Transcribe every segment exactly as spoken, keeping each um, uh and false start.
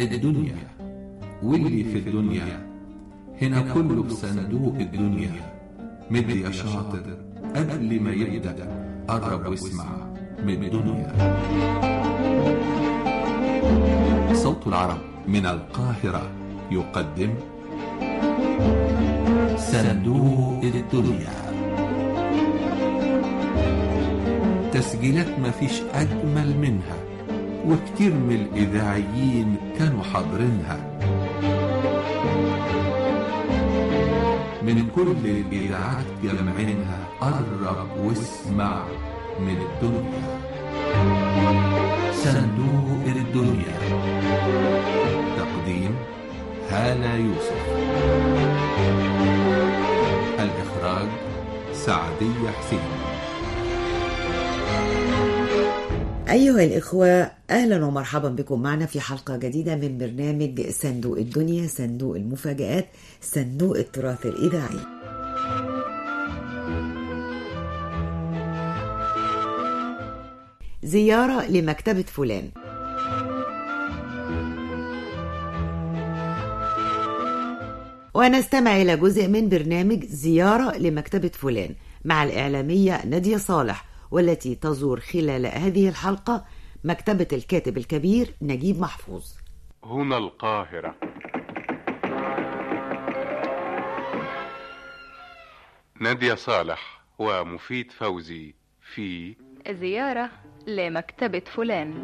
الدنيا واللي في الدنيا هنا كله في صندوق الدنيا. مد يا شاطر قبل ما يبدأ قرب واسمع من الدنيا. صوت العرب من القاهرة يقدم صندوق الدنيا. تسجيلات مفيش أجمل منها، وكتير من الإذاعيين كانوا حاضرينها. من كل الإذاعات جمعينها قرب واسمع من الدنيا. صندوق الدنيا. تقديم هالة يوسف. الإخراج سعدية حسين. أيها الإخوة، أهلا ومرحبا بكم معنا في حلقة جديدة من برنامج صندوق الدنيا، صندوق المفاجآت، صندوق التراث الإذاعي. زيارة لمكتبة فلان. ونستمع إلى جزء من برنامج زيارة لمكتبة فلان مع الإعلامية نادية صالح، والتي تزور خلال هذه الحلقة مكتبة الكاتب الكبير نجيب محفوظ. هنا القاهرة. نادية صالح ومفيد فوزي في زيارة لمكتبة فلان.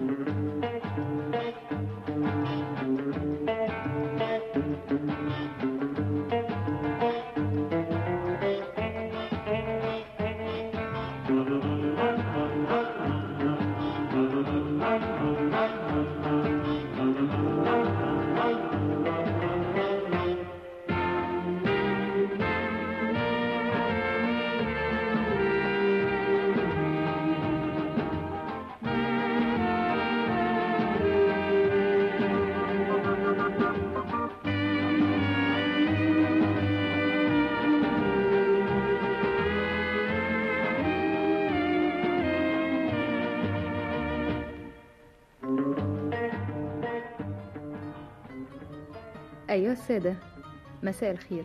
أيها السادة، مساء الخير.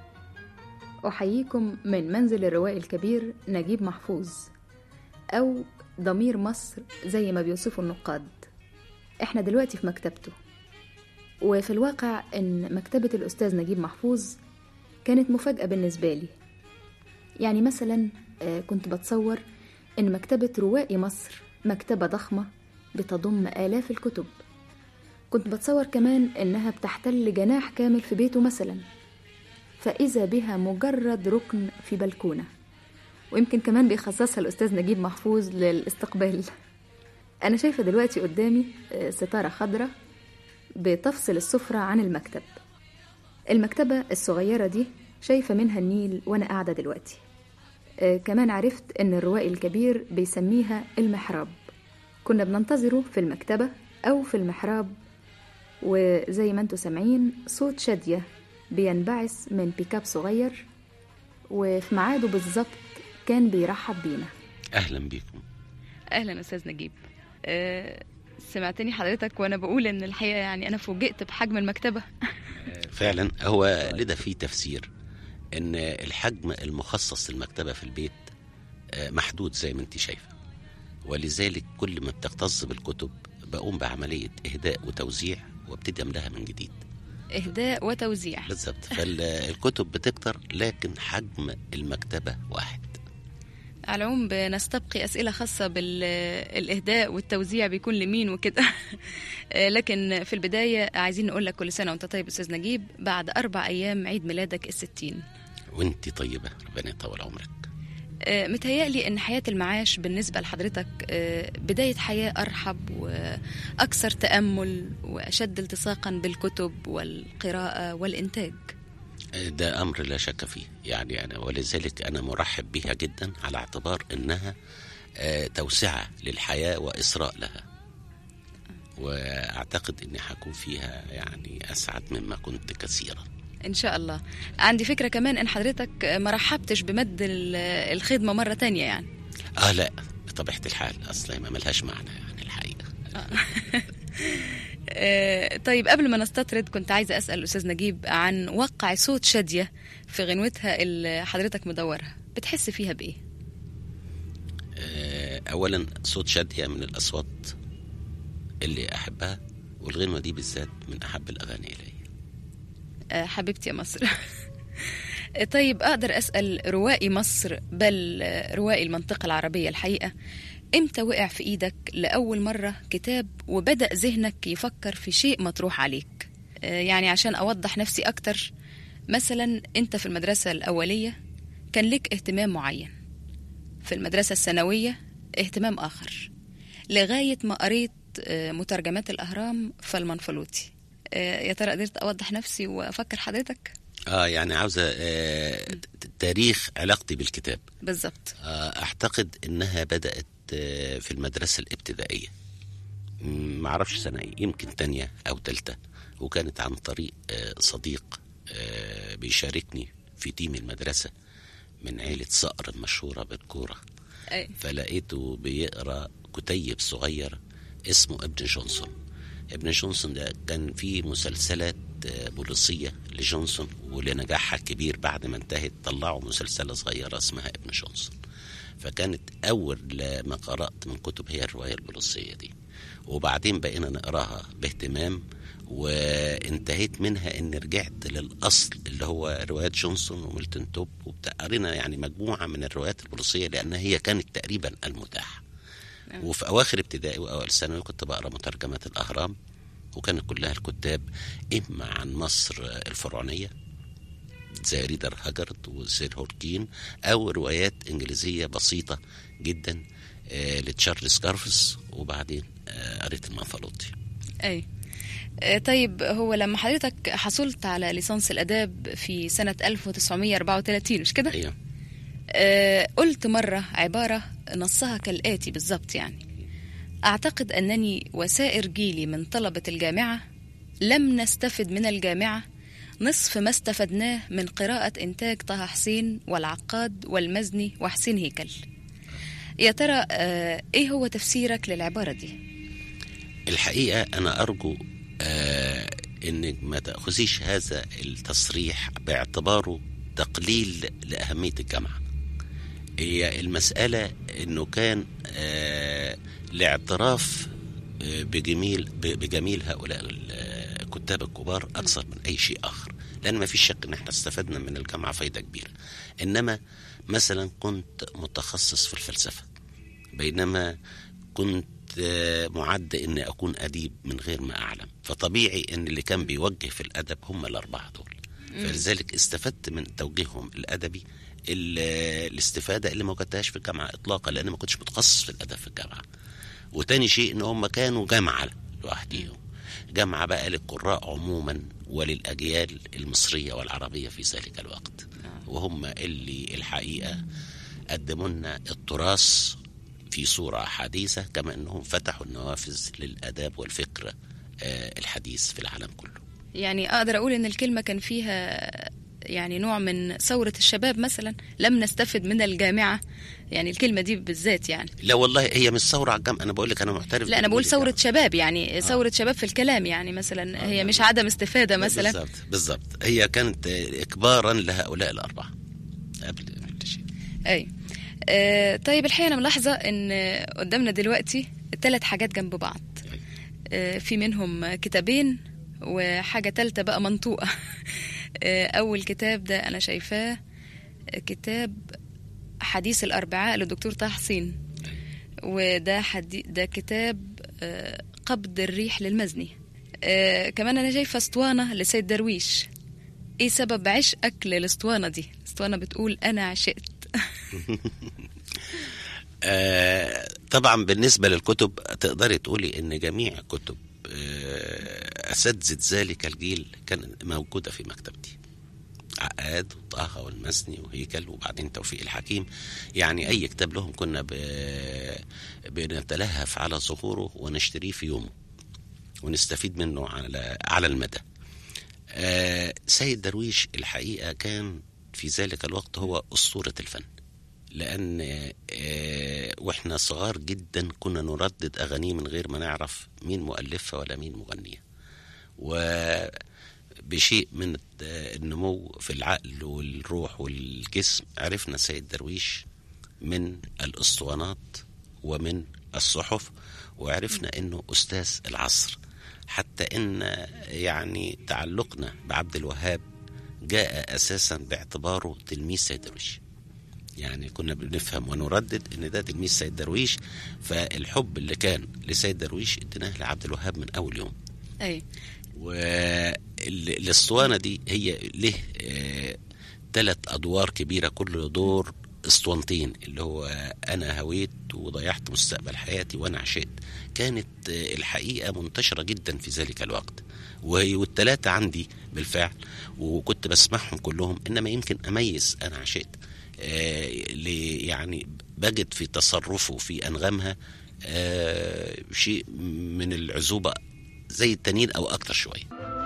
أحييكم من منزل الروائي الكبير نجيب محفوظ، أو ضمير مصر زي ما بيوصفوا النقاد. إحنا دلوقتي في مكتبته، وفي الواقع إن مكتبة الأستاذ نجيب محفوظ كانت مفاجأة بالنسبة لي. يعني مثلا كنت بتصور إن مكتبة روائي مصر مكتبة ضخمة بتضم آلاف الكتب. كنت بتصور كمان إنها بتحتل جناح كامل في بيته مثلا، فإذا بها مجرد ركن في بلكونة، ويمكن كمان بيخصصها الأستاذ نجيب محفوظ للاستقبال. أنا شايفة دلوقتي قدامي ستارة خضراء بتفصل السفرة عن المكتب. المكتبة الصغيرة دي شايفة منها النيل وأنا قاعدة دلوقتي. كمان عرفت إن الروائي الكبير بيسميها المحراب. كنا بننتظره في المكتبة أو في المحراب، وزي ما انتوا سامعين صوت شادية بينبعث من بيكاب صغير، وفي ميعاده بالظبط كان بيرحب بينا. أهلا بيكم. أهلا أستاذ نجيب. أه سمعتني حضرتك وأنا بقول إن الحقيقة يعني أنا فوجئت بحجم المكتبة. فعلا هو لدى فيه تفسير إن الحجم المخصص للمكتبة في البيت محدود زي ما انت شايفة، ولذلك كل ما بتختص بالكتب بقوم بعملية إهداء وتوزيع وابتدي أملاها من جديد. إهداء وتوزيع بالضبط. فالكتب بتكتر لكن حجم المكتبة واحد. على العموم بنستبقي أسئلة خاصة بالإهداء والتوزيع بيكون لمين وكده. لكن في البداية عايزين نقول لك كل سنة وانت طيب أستاذ نجيب، بعد أربع أيام عيد ميلادك الستين. وانت طيبة، ربنا يطول عمرك. متهيألي أن حياة المعاش بالنسبة لحضرتك بداية حياة أرحب وأكثر تأمل وأشد التصاقا بالكتب والقراءة والإنتاج. ده أمر لا شك فيه، يعني أنا ولذلك أنا مرحب بها جدا، على اعتبار أنها توسعة للحياة وإسراء لها، وأعتقد أني حكون فيها يعني أسعد مما كنت كثيرا إن شاء الله. عندي فكرة كمان أن حضرتك ما رحبتش بمد الخدمة مرة تانية يعني. آه لا، بطبيعة الحال أصلا ما ملهاش معنى يعني الحقيقة. آه طيب قبل ما نستطرد كنت عايزة أسأل الأستاذ نجيب عن وقع صوت شادية في غنوتها اللي حضرتك مدورها، بتحس فيها بإيه؟ آه أولا صوت شادية من الأصوات اللي أحبها، والغنوة دي بالذات من أحب الأغاني إلي. آه حبيبتي يا مصر. طيب أقدر أسأل روائي مصر بل روائي المنطقة العربية الحقيقة، إمتى وقع في إيدك لأول مرة كتاب وبدأ ذهنك يفكر في شيء مطروح عليك؟ يعني عشان أوضح نفسي أكتر، مثلا أنت في المدرسة الأولية كان لك اهتمام معين، في المدرسة الثانوية اهتمام آخر، لغاية ما قريت مترجمات الأهرام فالمنفلوطي. يا ترى قدرت أوضح نفسي وأفكر حضرتك؟ آه يعني عاوزة آه تاريخ علاقتي بالكتاب بالضبط. آه أعتقد إنها بدأت آه في المدرسة الابتدائية، معرفش سنة يمكن تانية أو تالتة، وكانت عن طريق آه صديق آه بيشاركني في تيم المدرسة من عيلة صقر المشهورة بالكورة. أي. فلقيته بيقرأ كتيب صغير اسمه ابن جونسون. ابن جونسون ده كان فيه مسلسلات بوليسية لجونسون، ولنجاحها كبير بعد ما انتهت طلعوا مسلسلة صغيرة اسمها ابن جونسون. فكانت أول ما قرأت من كتب هي الرواية البوليسية دي، وبعدين بقينا نقراها باهتمام، وانتهيت منها ان رجعت للأصل اللي هو روايات جونسون وميلتون توب وبتاع. قرينا يعني مجموعة من الروايات البوليسية لأنها هي كانت تقريبا المتاحة. وفي أواخر ابتدائي وأوائل ثانوي كنت بقرأ مترجمات الأهرام، وكانت كلها الكتاب إما عن مصر الفرعونية زي ريدر هاجارد وسير هوركين، أو روايات إنجليزية بسيطة جدا آه لتشارلز كارفس، وبعدين آه قريت المنفلوطي. أي آه طيب، هو لما حضرتك حصلت على ليسانس الآداب في سنة ألف وتسعمية وأربعة وثلاثين مش كده؟ أيوه. آه قلت مرة عبارة نصها كالآتي بالضبط، يعني: أعتقد أنني وسائر جيلي من طلبة الجامعة لم نستفد من الجامعة نصف ما استفدناه من قراءة إنتاج طه حسين والعقاد والمزني وحسين هيكل. يا ترى آه إيه هو تفسيرك للعبارة دي؟ الحقيقة أنا أرجو آه إنك ما تأخذيش هذا التصريح باعتباره تقليل لأهمية الجامعة. هي المسألة إنه كان آه لاعتراف آه بجميل بجميل هؤلاء الكتاب الكبار أكثر من أي شيء آخر، لأن ما في شك إن احنا استفدنا من الجامعة فايدة كبيرة. إنما مثلا كنت متخصص في الفلسفة، بينما كنت آه معد إني أكون أديب من غير ما أعلم، فطبيعي إن اللي كان بيوجه في الأدب هم الأربعة دول، فلذلك استفدت من توجيههم الأدبي الاستفادة اللي ما كنتهاش في الجامعة إطلاقا، لأن ما كنتش متخصص في الأدب في الجامعة. وتاني شيء إن هم كانوا جامعة لوحديهم، جامعة بقى للقراء عموما وللأجيال المصرية والعربية في ذلك الوقت، وهم اللي الحقيقة قدموا لنا التراث في صورة حديثة، كما أنهم فتحوا النوافذ للأداب والفكر الحديث في العالم كله. يعني أقدر أقول إن الكلمة كان فيها يعني نوع من ثورة الشباب مثلا، لم نستفد من الجامعة، يعني الكلمة دي بالذات يعني. لا والله هي مش ثورة على الجامعة، أنا بقول لك أنا محترف. لا أنا بقول ثورة شباب، يعني ثورة آه. شباب في الكلام يعني مثلا. آه. هي مش عدم استفادة مثلا. بالضبط بالضبط، هي كانت إكبارا لهؤلاء الأربعة قبل كل شيء. أي آه طيب، الحقيقة أنا ملاحظة إن قدامنا دلوقتي ثلاث حاجات جنب بعض، آه في منهم كتابين وحاجة تالتة بقى منطوقة. أول كتاب ده أنا شايفاه كتاب حديث الأربعاء للدكتور طه حسين، وده حدي... ده كتاب قبض الريح للمزني. كمان أنا شايفة اسطوانة لسيد درويش. إيه سبب عشقك للاسطوانة دي؟ اسطوانة بتقول أنا عشقت. طبعا بالنسبة للكتب تقدري تقولي إن جميع كتب أساتذة ذلك الجيل كان موجودة في مكتبتي، عقاد وطه والمزني وهيكل وبعدين توفيق الحكيم. يعني أي كتاب لهم كنا ب... بنتلهف على ظهوره ونشتريه في يومه ونستفيد منه على على المدى. آه سيد درويش الحقيقة كان في ذلك الوقت هو أسطورة الفن، لأن آه وإحنا صغار جدا كنا نردد أغانيه من غير ما نعرف مين مؤلفها ولا مين مغنية. وبشيء من النمو في العقل والروح والجسم عرفنا السيد درويش من الأسطوانات ومن الصحف، وعرفنا أنه أستاذ العصر، حتى أن يعني تعلقنا بعبد الوهاب جاء أساسا باعتباره تلميذ سيد درويش. يعني كنا بنفهم ونردد ان ده تلميذ سيد درويش، فالحب اللي كان لسيد درويش اديناه لعبد الوهاب من اول يوم. اي والاسطوانه دي هي له ثلاث آه ادوار كبيره، كل دور اسطوانتين، اللي هو انا هويت وضيعت مستقبل حياتي وانا عشقت. كانت آه الحقيقه منتشره جدا في ذلك الوقت، والثلاثه عندي بالفعل وكنت بسمعهم كلهم، انما يمكن اميز انا عشقت آه يعني بجد في تصرفه في أنغامها آه شيء من العزوبة زي التانيين أو أكتر شوية.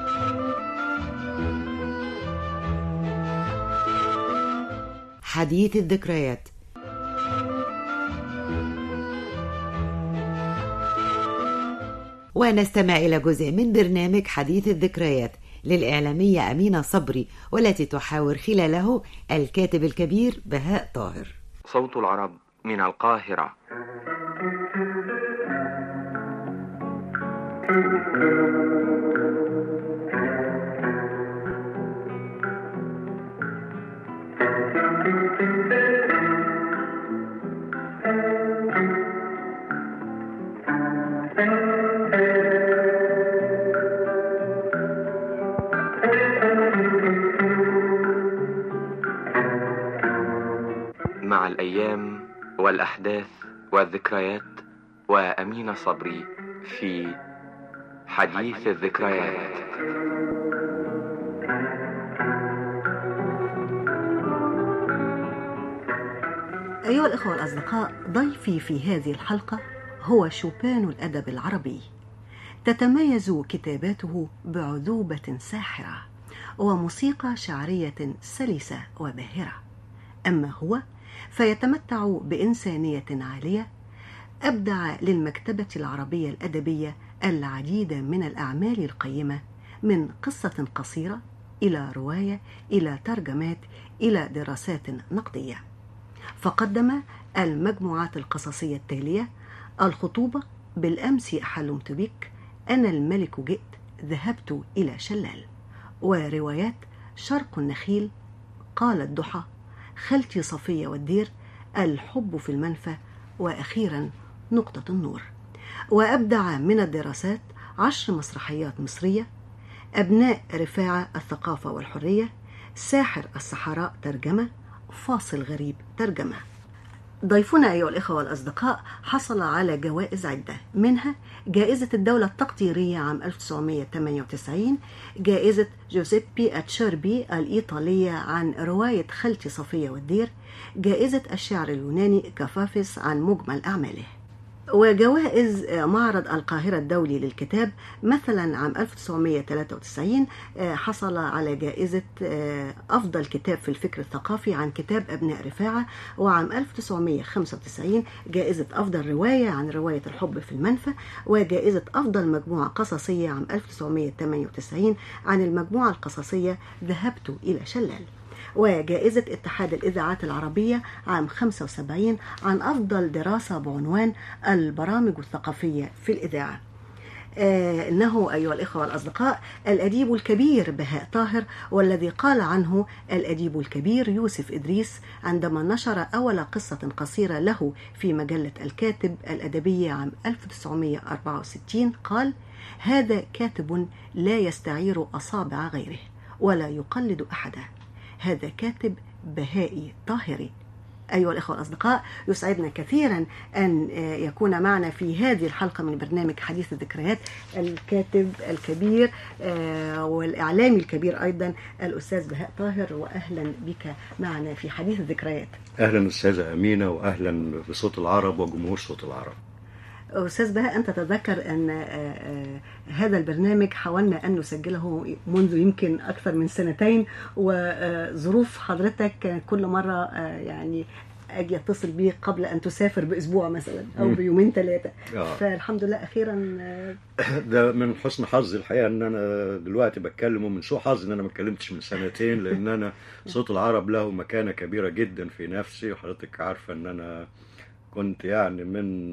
حديث الذكريات. ونستمع إلى جزء من برنامج حديث الذكريات للإعلامية أمينة صبري، والتي تحاور خلاله الكاتب الكبير بهاء طاهر. صوت العرب من القاهرة. مع الأيام والأحداث والذكريات، وأمينة صبري في حديث الذكريات. أيها الأخوة الأصدقاء، ضيفي في هذه الحلقة هو شوبان الأدب العربي. تتميز كتاباته بعذوبة ساحرة وموسيقى شعرية سلسة وباهرة. أما هو فيتمتع بإنسانية عالية، أبدع للمكتبة العربية الأدبية العديد من الأعمال القيمة، من قصة قصيرة إلى رواية إلى ترجمات إلى دراسات نقدية. فقدم المجموعات القصصية التالية: الخطوبة، بالأمس حلمت بك، أنا الملك جئت، ذهبت إلى شلال. وروايات شرق النخيل، قال الضحى، خالتي صفية والدير، الحب في المنفى، وأخيرا نقطة النور. وأبدع من الدراسات عشر مسرحيات مصرية: أبناء رفاعة الثقافة والحرية، ساحر الصحراء ترجمة، فاصل غريب ترجمة. ضيفنا أيها الإخوة والأصدقاء حصل على جوائز عدة، منها جائزة الدولة التقديرية عام ألف وتسعمائة وثمانية وتسعين، جائزة جوزيبي أتشيربي الإيطالية عن رواية خالتي صفية والدير، جائزة الشعر اليوناني كافافيس عن مجمل أعماله، وجوائز معرض القاهرة الدولي للكتاب. مثلا عام ألف وتسعمائة وثلاثة وتسعين حصل على جائزة أفضل كتاب في الفكر الثقافي عن كتاب أبناء رفاعة، وعام ألف وتسعمائة وخمسة وتسعين جائزة أفضل رواية عن رواية الحب في المنفى، وجائزة أفضل مجموعة قصصية عام ألف وتسعمائة وثمانية وتسعين عن المجموعة القصصية ذهبت إلى شلال، وجائزة اتحاد الإذاعات العربية عام خمسة وسبعين عن أفضل دراسة بعنوان البرامج الثقافية في الإذاعة. آه إنه أيها الإخوة والأصدقاء الأديب الكبير بهاء طاهر، والذي قال عنه الأديب الكبير يوسف إدريس عندما نشر أول قصة قصيرة له في مجلة الكاتب الأدبية عام ألف وتسعمائة وأربعة وستين، قال: هذا كاتب لا يستعير أصابع غيره ولا يقلد أحدا، هذا كاتب بهائي طاهري. أيها الأخوة الأصدقاء، يسعدنا كثيرا أن يكون معنا في هذه الحلقة من برنامج حديث الذكريات الكاتب الكبير والإعلامي الكبير أيضا الأستاذ بهاء طاهر، وأهلا بك معنا في حديث الذكريات. أهلا أستاذة أمينة، وأهلا بصوت العرب وجمهور صوت العرب. أستاذ بهاء، أنت تتذكر أن هذا البرنامج حاولنا أن نسجله منذ يمكن أكثر من سنتين، وظروف حضرتك كل مرة يعني اجي اتصل بيك قبل ان تسافر باسبوع مثلا او بيومين ثلاثه. فالحمد لله اخيرا. ده من حسن حظي الحقيقه ان انا دلوقتي بتكلم، ومن سوء حظي ان انا ما اتكلمتش من سنتين، لان انا صوت العرب له مكانه كبيره جدا في نفسي، وحضرتك عارفه ان انا كنت يعني من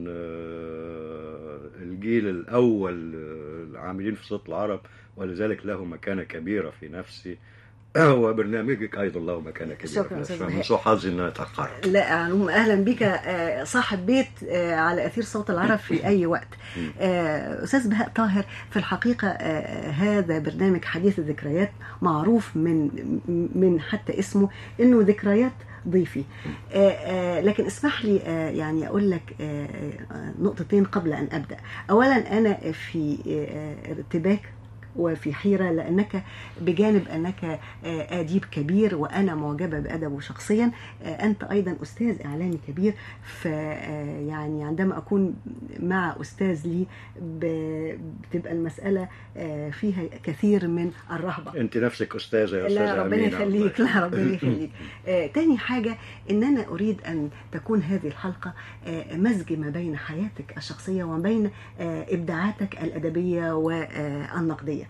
الجيل الأول العاملين في صوت العرب، ولذلك له مكانة كبيرة في نفسي، وبرنامجك أيضا له مكانة كبيرة. شكرا أستاذ من سوء حظي إن أنا اتأخرت. لا علوم، أهلا بك صاحب بيت على أثير صوت العرب في أي وقت. أستاذ بهاء طاهر، في الحقيقة هذا برنامج حديث الذكريات معروف من من حتى اسمه إنه ذكريات ضيفي. آآ آآ لكن اسمح لي يعني أقول لك نقطتين قبل أن أبدأ. أولا أنا في ارتباك وفي حيرة، لأنك بجانب أنك أديب كبير وأنا معجبة بأدبه شخصيا، أنت أيضا أستاذ إعلامي كبير. فيعني عندما أكون مع أستاذ لي بتبقى المسألة فيها كثير من الرهبة. أنت نفسك أستاذة يا أستاذة. لا ربنا يخليك، لا ربنا يخليك. تاني حاجة إن أنا أريد أن تكون هذه الحلقة مزج ما بين حياتك الشخصية وما بين إبداعاتك الأدبية والنقدية.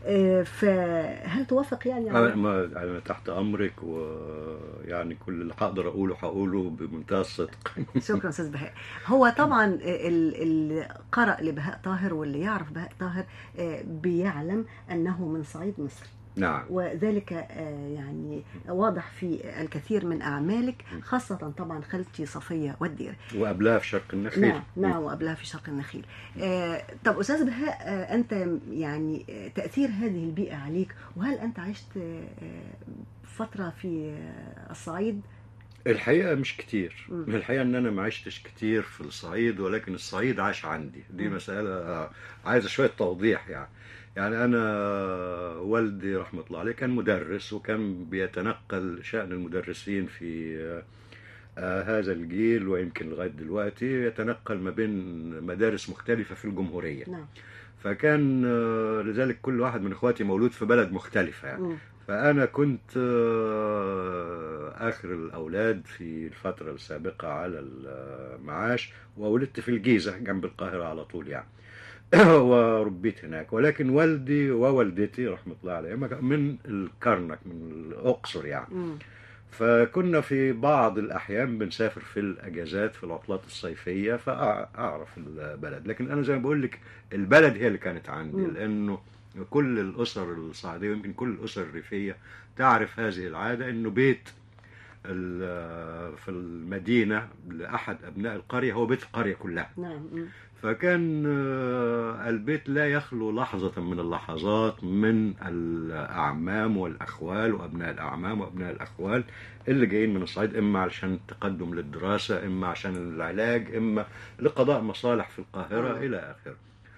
فهل توافق يعني؟ أنا تحت أمرك، ويعني كل اللي هقدر أقوله هقوله بمنتهى الصدق. شكرا أستاذ بهاء. هو طبعا اللي قرأ لبهاء طاهر واللي يعرف بهاء طاهر بيعلم أنه من صعيد مصر. نعم. وذلك يعني واضح في الكثير من أعمالك، خاصة طبعا خالتي صفية والدير، وقبلها في شرق النخيل. نعم نعم وقبلها في شرق النخيل. آه طب أستاذ بهاء، آه أنت يعني تأثير هذه البيئة عليك، وهل أنت عشت آه فترة في آه الصعيد؟ الحقيقة مش كتير. م. الحقيقة ان انا ما عشتش كتير في الصعيد، ولكن الصعيد عاش عندي. دي م. مسألة عايزة شوية توضيح. يعني يعني أنا والدي رحمة الله عليه كان مدرس، وكان بيتنقل شأن المدرسين في آه هذا الجيل ويمكن لغاية دلوقتي يتنقل ما بين مدارس مختلفة في الجمهورية. نعم. فكان آه لذلك كل واحد من إخواتي مولود في بلد مختلفة يعني. م. فأنا كنت آه آخر الأولاد في الفترة السابقة على المعاش، وولدت في الجيزة جنب القاهرة على طول يعني. وربيت هناك. ولكن والدي ووالدتي رحمة الله عليهم من الكرنك، من الأقصر يعني. م. فكنا في بعض الأحيان بنسافر في الأجازات في العطلات الصيفية، فأعرف البلد. لكن أنا زي ما بقول لك البلد هي اللي كانت عندي. م. لأنه كل الأسر الصعيدية ويمكن كل الأسر الريفية تعرف هذه العادة، إنه بيت في المدينة لأحد أبناء القرية هو بيت القرية كلها. نعم. فكان البيت لا يخلو لحظة من اللحظات من الأعمام والأخوال وأبناء الأعمام وأبناء الأخوال اللي جايين من الصعيد، إما عشان التقدم للدراسة، إما عشان العلاج، إما لقضاء مصالح في القاهرة أوه. إلى آخره.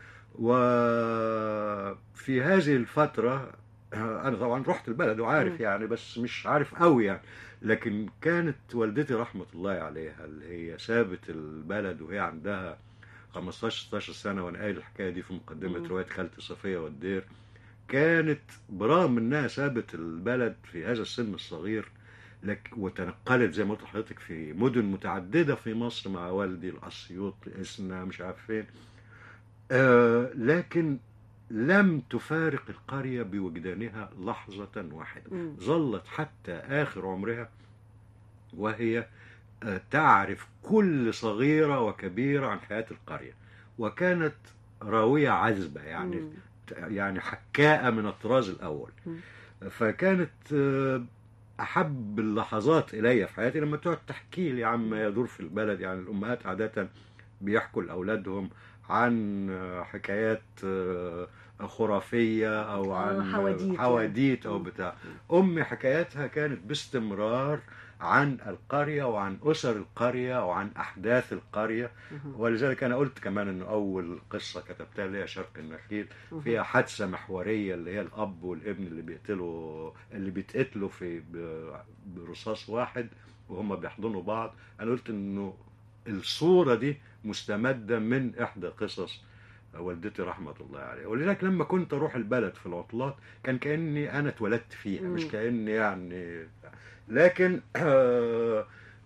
وفي هذه الفترة أنا طبعا رحت البلد وعارف يعني، بس مش عارف قوي يعني. لكن كانت والدتي رحمة الله عليها اللي هي سابت البلد وهي عندها خمستاشر ستاشر سنة، وأنا قايل الحكاية دي في مقدمة رواية خالتي صفية والدير. كانت برغم إنها سابت البلد في هذا السن الصغير لك وتنقلت زي ما قلت لحضرتك في مدن متعددة في مصر مع والدي، الأسيوط، إسنا، مش عارف فين، آه لكن لم تفارق القرية بوجدانها لحظة واحدة. م. ظلت حتى آخر عمرها وهي تعرف كل صغيرة وكبيرة عن حياة القرية، وكانت راوية عذبة يعني. م. يعني حكاءة من الطراز الأول. م. فكانت أحب اللحظات إلي في حياتي لما تقعد تحكي لي عما يدور في البلد. يعني الأمهات عادة بيحكوا لأولادهم عن حكايات خرافية أو عن حواديت, حواديت أو بتاع. أمي حكاياتها كانت باستمرار عن القرية وعن أسر القرية وعن أحداث القرية. ولذلك أنا قلت كمان أنه أول قصة كتبتها اللي هي شرق النخيل فيها حادثة محورية اللي هي الأب والابن اللي بيقتلوا اللي بيتقتلوا في برصاص واحد وهم بيحضنوا بعض. أنا قلت أنه الصورة دي مستمدة من إحدى قصص والدتي رحمة الله عليها. ولذلك لما كنت أروح البلد في العطلات كان كأني أنا اتولدت فيها، مش كأني يعني. لكن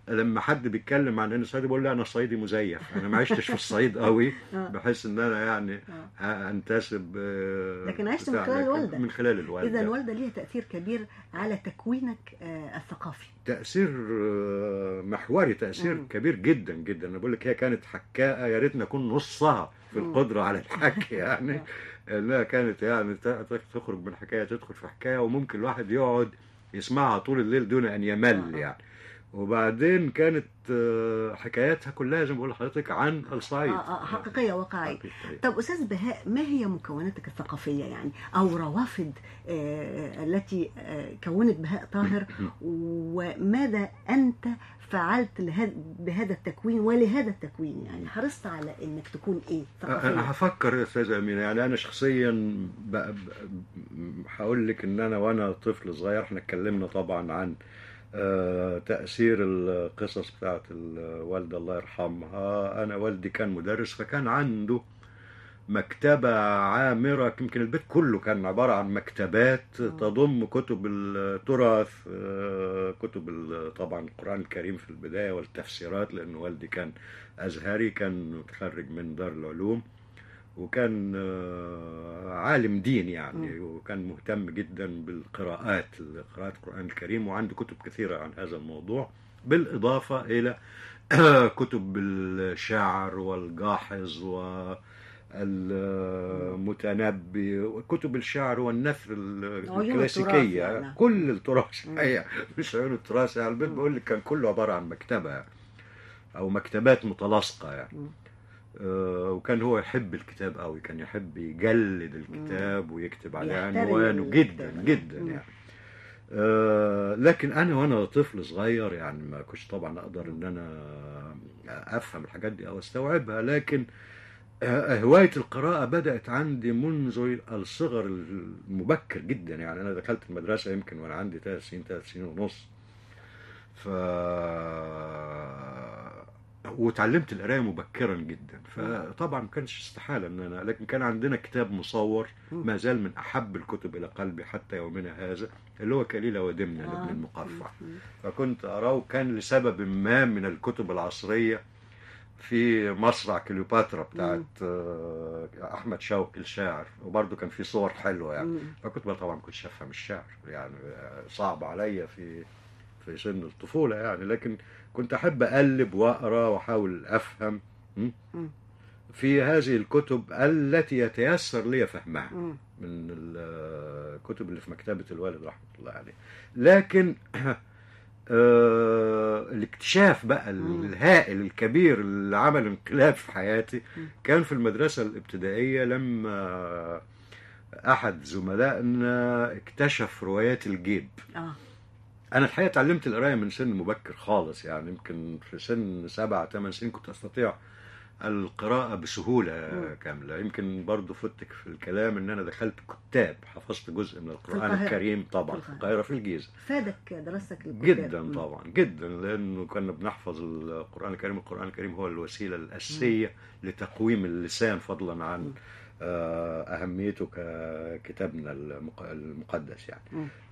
لما حد بيتكلم عن انه صعيدي بقول له انا صعيدي مزيف، انا ما عشتش في الصعيد قوي بحس ان انا يعني انتسب. لكن عشت من خلال الوالده. من خلال الوالده. اذا الوالده ليها تاثير كبير على تكوينك الثقافي. تاثير محوري، تاثير م. كبير جدا جدا. انا بقول لك هي كانت حكاءه، يا ريت نكون نصها في القدره على الحكي يعني. انها كانت يعني تخرج من حكايه تدخل في حكايه، وممكن الواحد يقعد يسمعها طول الليل دون ان يمل يعني. وبعدين كانت حكاياتها كلها زي ما بقول لحضرتك عن الصعيد. آه حقيقيه واقعيه. طب استاذ بهاء، ما هي مكوناتك الثقافيه يعني، او روافد آه التي آه كونت بهاء طاهر، وماذا انت فعلت بهذا التكوين ولهذا التكوين؟ يعني حرصت على انك تكون ايه ثقافيا؟ انا هفكر يا استاذه امينه. يعني انا شخصيا هقول لك ان انا وانا طفل صغير احنا اتكلمنا طبعا عن آه تأثير القصص بتاعت الوالدة الله يرحمها. أنا والدي كان مدرس، فكان عنده مكتبة عامرة، يمكن البيت كله كان عبارة عن مكتبات تضم كتب التراث، آه كتب طبعا القرآن الكريم في البداية والتفسيرات، لأن والدي كان أزهري، كان متخرج من دار العلوم، وكان عالم دين يعني، وكان مهتم جدا بالقراءات، قراءات القرآن الكريم، وعنده كتب كثيرة عن هذا الموضوع، بالإضافة إلى كتب الشعر والجاحظ والمتنبي وكتب الشعر والنثر الكلاسيكية، كل التراث مش عيون التراث يعني. البيت بقول لك كان كله عبارة عن مكتبة أو مكتبات متلاصقة يعني. آه وكان هو يحب الكتاب قوي، كان يحب يجلد الكتاب ويكتب عليه عنوانه جدا جدا يعني. آه لكن انا وانا طفل صغير يعني ما كنتش طبعا اقدر ان انا افهم الحاجات دي او استوعبها، لكن آه هواية القراءة بدأت عندي منذ الصغر المبكر جدا يعني. انا دخلت المدرسة يمكن وانا عندي ثلاث سنين ثلاث سنين ونص، ف وتعلمت القرايه مبكرا جدا. فطبعا ما كانش استحاله ان انا، لكن كان عندنا كتاب مصور ما زال من احب الكتب الى قلبي حتى يومنا هذا، اللي هو كليله ودمنه لابن المقفع. فكنت اراه، كان لسبب ما من الكتب العصريه في مصرع كليوباترا بتاعت احمد شوقي الشاعر، وبرضه كان في صور حلوه يعني. فكنت طبعا كنتش افهم الشعر يعني، صعب عليا في في سن الطفوله يعني، لكن كنت أحب أقلب وأقرأ وأحاول أفهم في هذه الكتب التي يتيسر لي فهمها من الكتب اللي في مكتبة الوالد رحمة الله عليه. لكن آه الاكتشاف بقى الهائل الكبير اللي عمل انقلاب في حياتي كان في المدرسة الابتدائية، لما أحد زملائنا اكتشف روايات الجيب. آه. أنا الحقيقة تعلمت القراية من سن مبكر خالص يعني، يمكن في سن سبعة ثمان سنين كنت أستطيع القراءة بسهولة م. كاملة. يمكن برضو فتك في الكلام إن أنا دخلت كتاب، حفظت جزء من القرآن الكريم طبعا في القاهرة في الجيزة. فادك دراستك الكتاب جدا م. طبعا جدا، لأنه كنا بنحفظ القرآن الكريم. القرآن الكريم هو الوسيلة الأساسية م. لتقويم اللسان، فضلا عن م. أهميته ككتابنا المقدس يعني.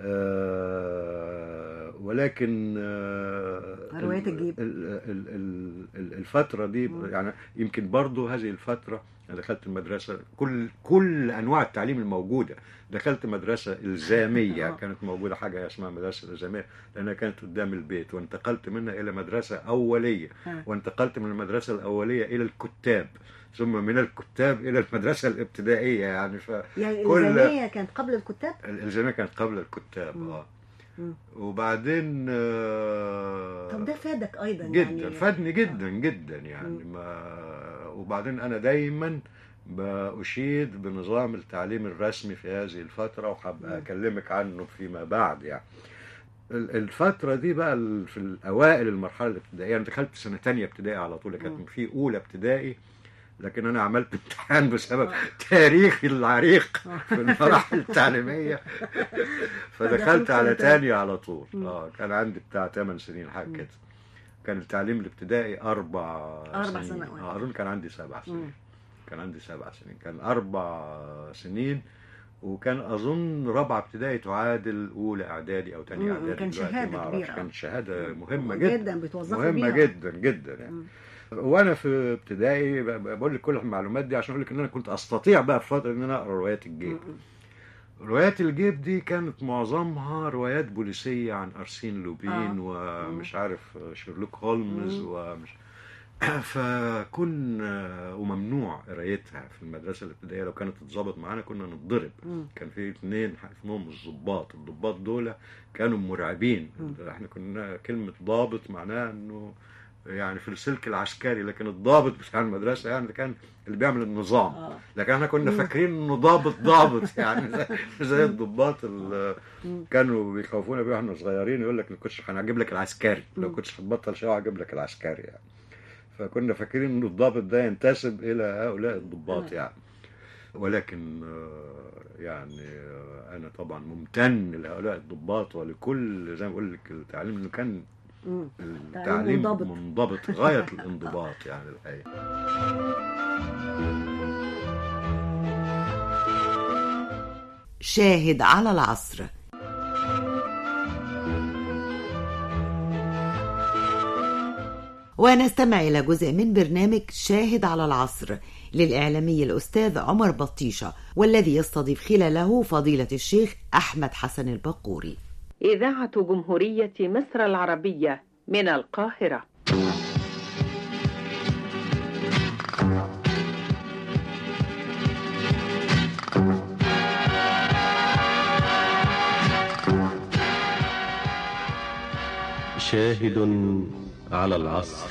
أه ولكن رواية الجيب الفترة دي يعني، يمكن برضو هذه الفترة أنا دخلت المدرسة، كل كل أنواع التعليم الموجودة. دخلت مدرسة إلزامية، كانت موجودة حاجة اسمها مدرسة إلزامية لأنها كانت قدام البيت، وانتقلت منها إلى مدرسة أولية، وانتقلت من المدرسة الأولية إلى الكتاب، ثم من الكتاب إلى المدرسة الابتدائية يعني. ف يعني الإلزامية كانت قبل الكتاب؟ الإلزامية كانت قبل الكتاب م. آه م. وبعدين آه طب ده فادك أيضا جدا يعني؟ فادني جدا آه. جدا يعني ما. وبعدين أنا دايما بأشيد بنظام التعليم الرسمي في هذه الفترة، وحب أكلمك عنه فيما بعد يعني. الفترة دي بقى في الأوائل المرحلة الابتدائية، أنا دخلت سنة تانية ابتدائي على طول، كانت في أولى ابتدائي، لكن أنا عملت امتحان بسبب تاريخي العريق في المراحل التعليمية فدخلت على تانية على طول. اه كان عندي بتاع ثمان سنين حاجة كده. كان التعليم الابتدائي أربع أربع سنين. سنوات. أظن كان عندي سبع سنين. كان عندي سبع سنين، كان أربع سنين، وكان اظن رابعه ابتدائي تعادل اولى اعدادي او ثانيه اعدادي. كان شهاده كبيره، كانت شهاده مهمه جدا جدا بتوظفوا مهمه بيها. جدا جدا يعني. مم. وانا في ابتدائي بقول لك كل المعلومات دي عشان اقول لك ان انا كنت استطيع بقى في فتره ان انا اقرا روايات الجيب. مم. روايات الجيب دي كانت معظمها روايات بوليسيه عن ارسين لوبين آه. ومش عارف شيرلوك هولمز مم. ومش فكنا وممنوع قرايتها في المدرسه الابتدائيه. لو كانت تتظبط معانا كنا نتضرب. كان في اثنين اسمهم الضباط. الضباط دول كانوا مرعبين. مم. احنا كنا كلمه ضابط معناها انه يعني في السلك العسكري، لكن الضابط بتاع المدرسه يعني كان اللي بيعمل النظام. آه. لكن احنا كنا فاكرين انه ضابط ضابط يعني زي, زي الضباط اللي كانوا بيخوفونا بيه واحنا صغيرين، يقول لك كنتش هنجيب لك العسكري، لو كنتش هتبطل شقه هجيب لك العسكري يعني. فكنا فاكرين انه الضابط ده ينتسب الى هؤلاء الضباط يعني. ولكن يعني انا طبعا ممتن لهؤلاء الضباط ولكل زي ما بقول لك التعليم اللي كان التعليم منضبط, منضبط غايه الانضباط يعني الحقيقه. شاهد على العصر. ونستمع إلى جزء من برنامج شاهد على العصر للإعلامي الأستاذ عمر بطيشة، والذي يستضيف خلاله فضيلة الشيخ أحمد حسن البقوري. إذاعة جمهورية مصر العربية من القاهرة. شاهد على العصر.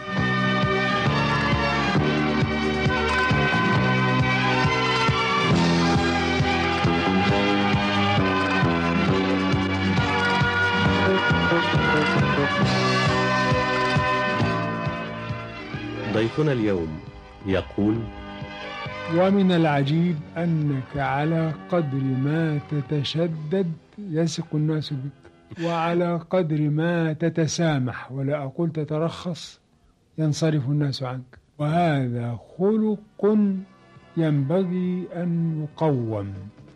ضيفنا اليوم يقول: ومن العجيب أنك على قدر ما تتشدد يثق الناس بك، وعلى قدر ما تتسامح ولا أقول تترخص ينصرف الناس عنك، وهذا خلق ينبغي أن يقوم.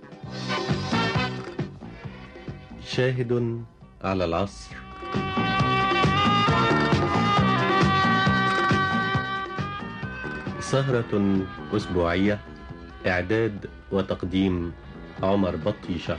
شاهد على العصر. سهرة أسبوعية، إعداد وتقديم عمر بطيشة.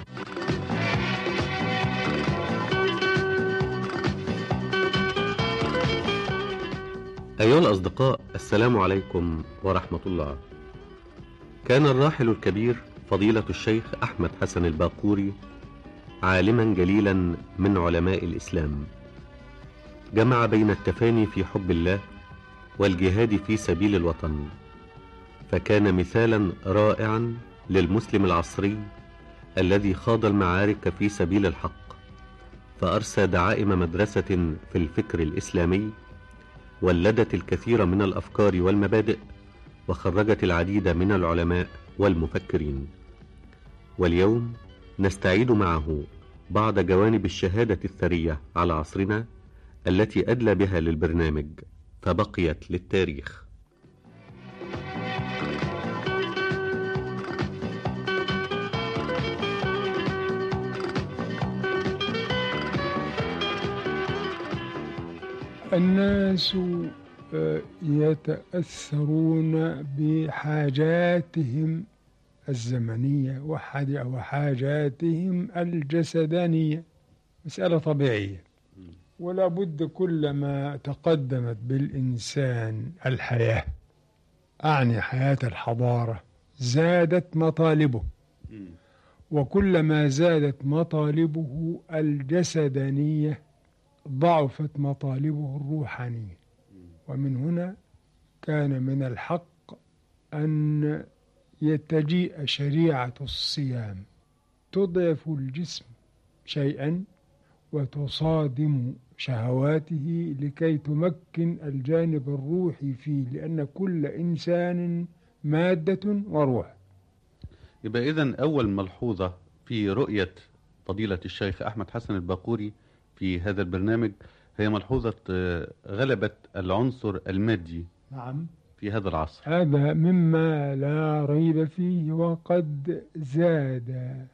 أيها الأصدقاء، السلام عليكم ورحمة الله. كان الراحل الكبير فضيلة الشيخ أحمد حسن الباقوري عالما جليلا من علماء الإسلام، جمع بين التفاني في حب الله والجهاد في سبيل الوطن، فكان مثالا رائعا للمسلم العصري الذي خاض المعارك في سبيل الحق، فأرسى دعائم مدرسة في الفكر الإسلامي، ولدت الكثير من الأفكار والمبادئ، وخرجت العديد من العلماء والمفكرين. واليوم نستعيد معه بعض جوانب الشهادة الثرية على عصرنا التي أدلى بها للبرنامج، فبقيت للتاريخ. الناس يتأثرون بحاجاتهم الزمنية وحاجاتهم الجسدانية، مسألة طبيعية، ولا بد كلما تقدمت بالإنسان الحياة، أعني حياة الحضارة، زادت مطالبه، وكلما زادت مطالبه الجسدانية ضعفت مطالبه الروحانية. ومن هنا كان من الحق أن يتجيء شريعة الصيام تضعف الجسم شيئا وتصادم شهواته لكي تمكن الجانب الروحي فيه، لأن كل إنسان مادة وروح. يبقى إذن أول ملحوظة في رؤية فضيلة الشيخ أحمد حسن الباقوري في هذا البرنامج هي ملحوظة غلبة العنصر المادي نعم في في هذا العصر. هذا مما لا ريب فيه، وقد زاد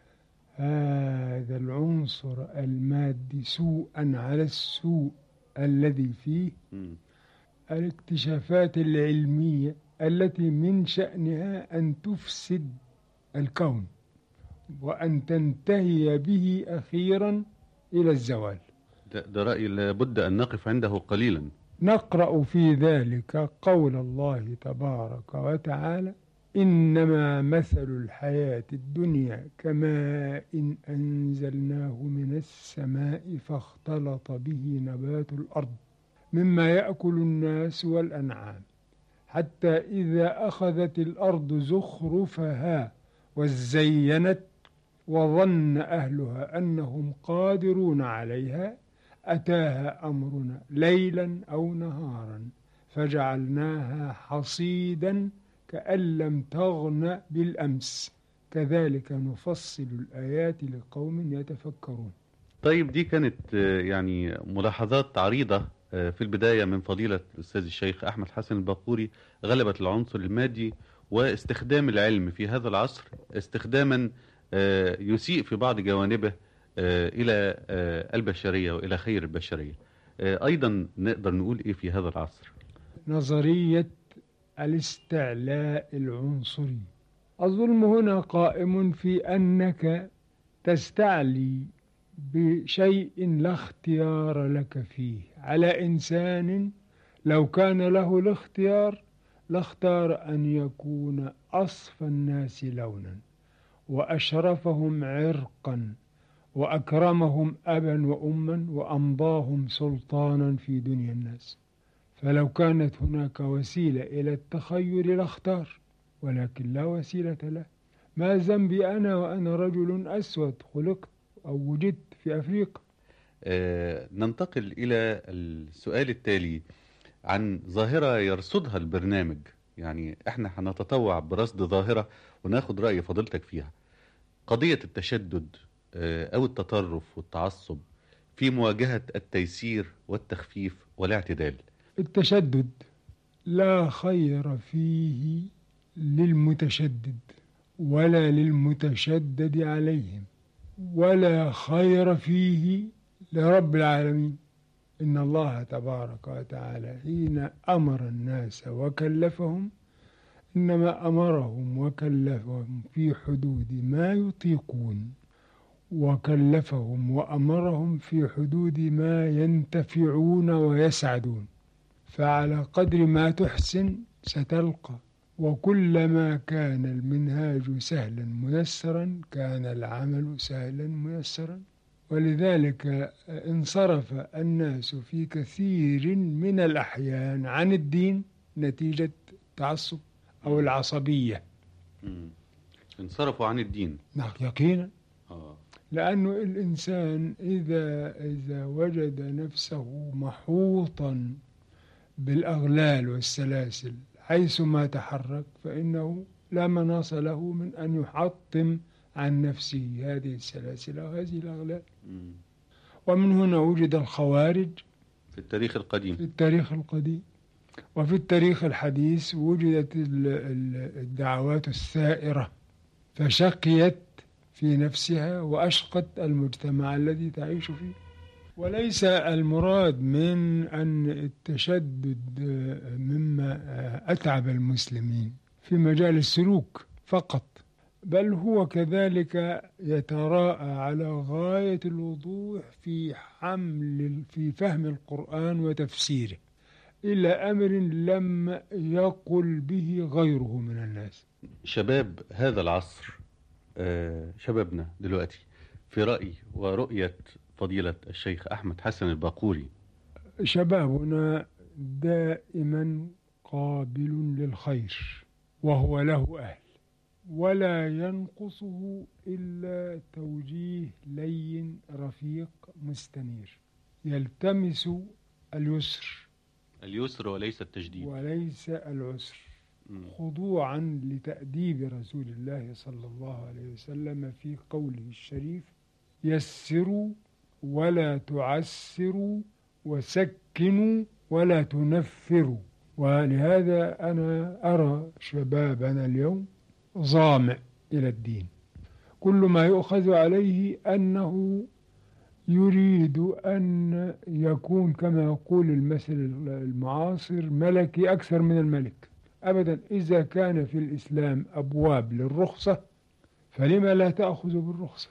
هذا العنصر المادي سوءا على السوء الذي فيه م. الاكتشافات العلمية التي من شأنها أن تفسد الكون وأن تنتهي به أخيرا إلى الزوال. ده, ده رأي لابد أن نقف عنده قليلا. نقرأ في ذلك قول الله تبارك وتعالى: إنما مثل الحياة الدنيا كماء إن أنزلناه من السماء فاختلط به نبات الأرض مما يأكل الناس والأنعام حتى إذا أخذت الأرض زخرفها وزينت وظن أهلها أنهم قادرون عليها أتاها أمرنا ليلا أو نهارا فجعلناها حصيدا كأن لم تغن بالأمس كذلك نفصل الآيات لقوم يتفكرون. طيب، دي كانت يعني ملاحظات عريضة في البداية من فضيلة الأستاذ الشيخ أحمد حسن الباقوري. غلبت العنصر المادي واستخدام العلم في هذا العصر استخداما يسيء في بعض جوانبه إلى البشرية وإلى خير البشرية. أيضا نقدر نقول إيه في هذا العصر؟ نظرية الاستعلاء العنصري. الظلم هنا قائم في أنك تستعلي بشيء لا اختيار لك فيه على إنسان لو كان له الاختيار لاختار أن يكون أصفى الناس لونا وأشرفهم عرقا وأكرمهم أبا وأما وأمضاهم سلطانا في دنيا الناس. فلو كانت هناك وسيلة إلى التخير لاختار، ولكن لا وسيلة له. ما ذنبي أنا وأنا رجل أسود خلقت أو وجدت في أفريقيا. آه ننتقل إلى السؤال التالي عن ظاهرة يرصدها البرنامج. يعني احنا هنتطوع برصد ظاهرة وناخد رأي فضيلتك فيها. قضية التشدد آه أو التطرف والتعصب في مواجهة التيسير والتخفيف والاعتدال. التشدد لا خير فيه للمتشدد ولا للمتشدد عليهم، ولا خير فيه لرب العالمين. إن الله تبارك وتعالى حين أمر الناس وكلفهم إنما أمرهم وكلفهم في حدود ما يطيقون، وكلفهم وأمرهم في حدود ما ينتفعون ويسعدون. فعلى قدر ما تحسن ستلقى، وكلما كان المنهاج سهلا ميسرا كان العمل سهلا ميسرا. ولذلك انصرف الناس في كثير من الأحيان عن الدين نتيجة التعصب أو العصبية. مم. انصرفوا عن الدين. نعم يقينا. آه. لأنه الإنسان إذا إذا وجد نفسه محوطا بالأغلال والسلاسل حيثما تحرك فإنه لا مناص له من أن يحطم عن نفسه هذه السلاسل وهذه الأغلال. مم. ومن هنا وجد الخوارج في التاريخ القديم. في التاريخ القديم وفي التاريخ الحديث وجدت الدعوات الثائرة فشقيت في نفسها وأشقت المجتمع الذي تعيش فيه. وليس المراد من أن التشدد مما أتعب المسلمين في مجال السلوك فقط، بل هو كذلك يتراءى على غاية الوضوح في حمل في فهم القرآن وتفسيره إلى أمر لم يقل به غيره من الناس. شباب هذا العصر، آه شبابنا دلوقتي في رأي ورؤية فضيلة الشيخ أحمد حسن الباقوري، شبابنا دائما قابل للخير وهو له أهل، ولا ينقصه إلا توجيه لين رفيق مستنير يلتمس اليسر اليسر وليس التجديد وليس العسر، خضوعا لتأديب رسول الله صلى الله عليه وسلم في قوله الشريف: يسروا ولا تعسروا وسكنوا ولا تنفروا ولهذا أنا أرى شبابنا اليوم ظامئ إلى الدين، كل ما يؤخذ عليه أنه يريد أن يكون كما يقول المثل المعاصر ملكي أكثر من الملك. أبدا، إذا كان في الإسلام أبواب للرخصة فلما لا تأخذ بالرخصة؟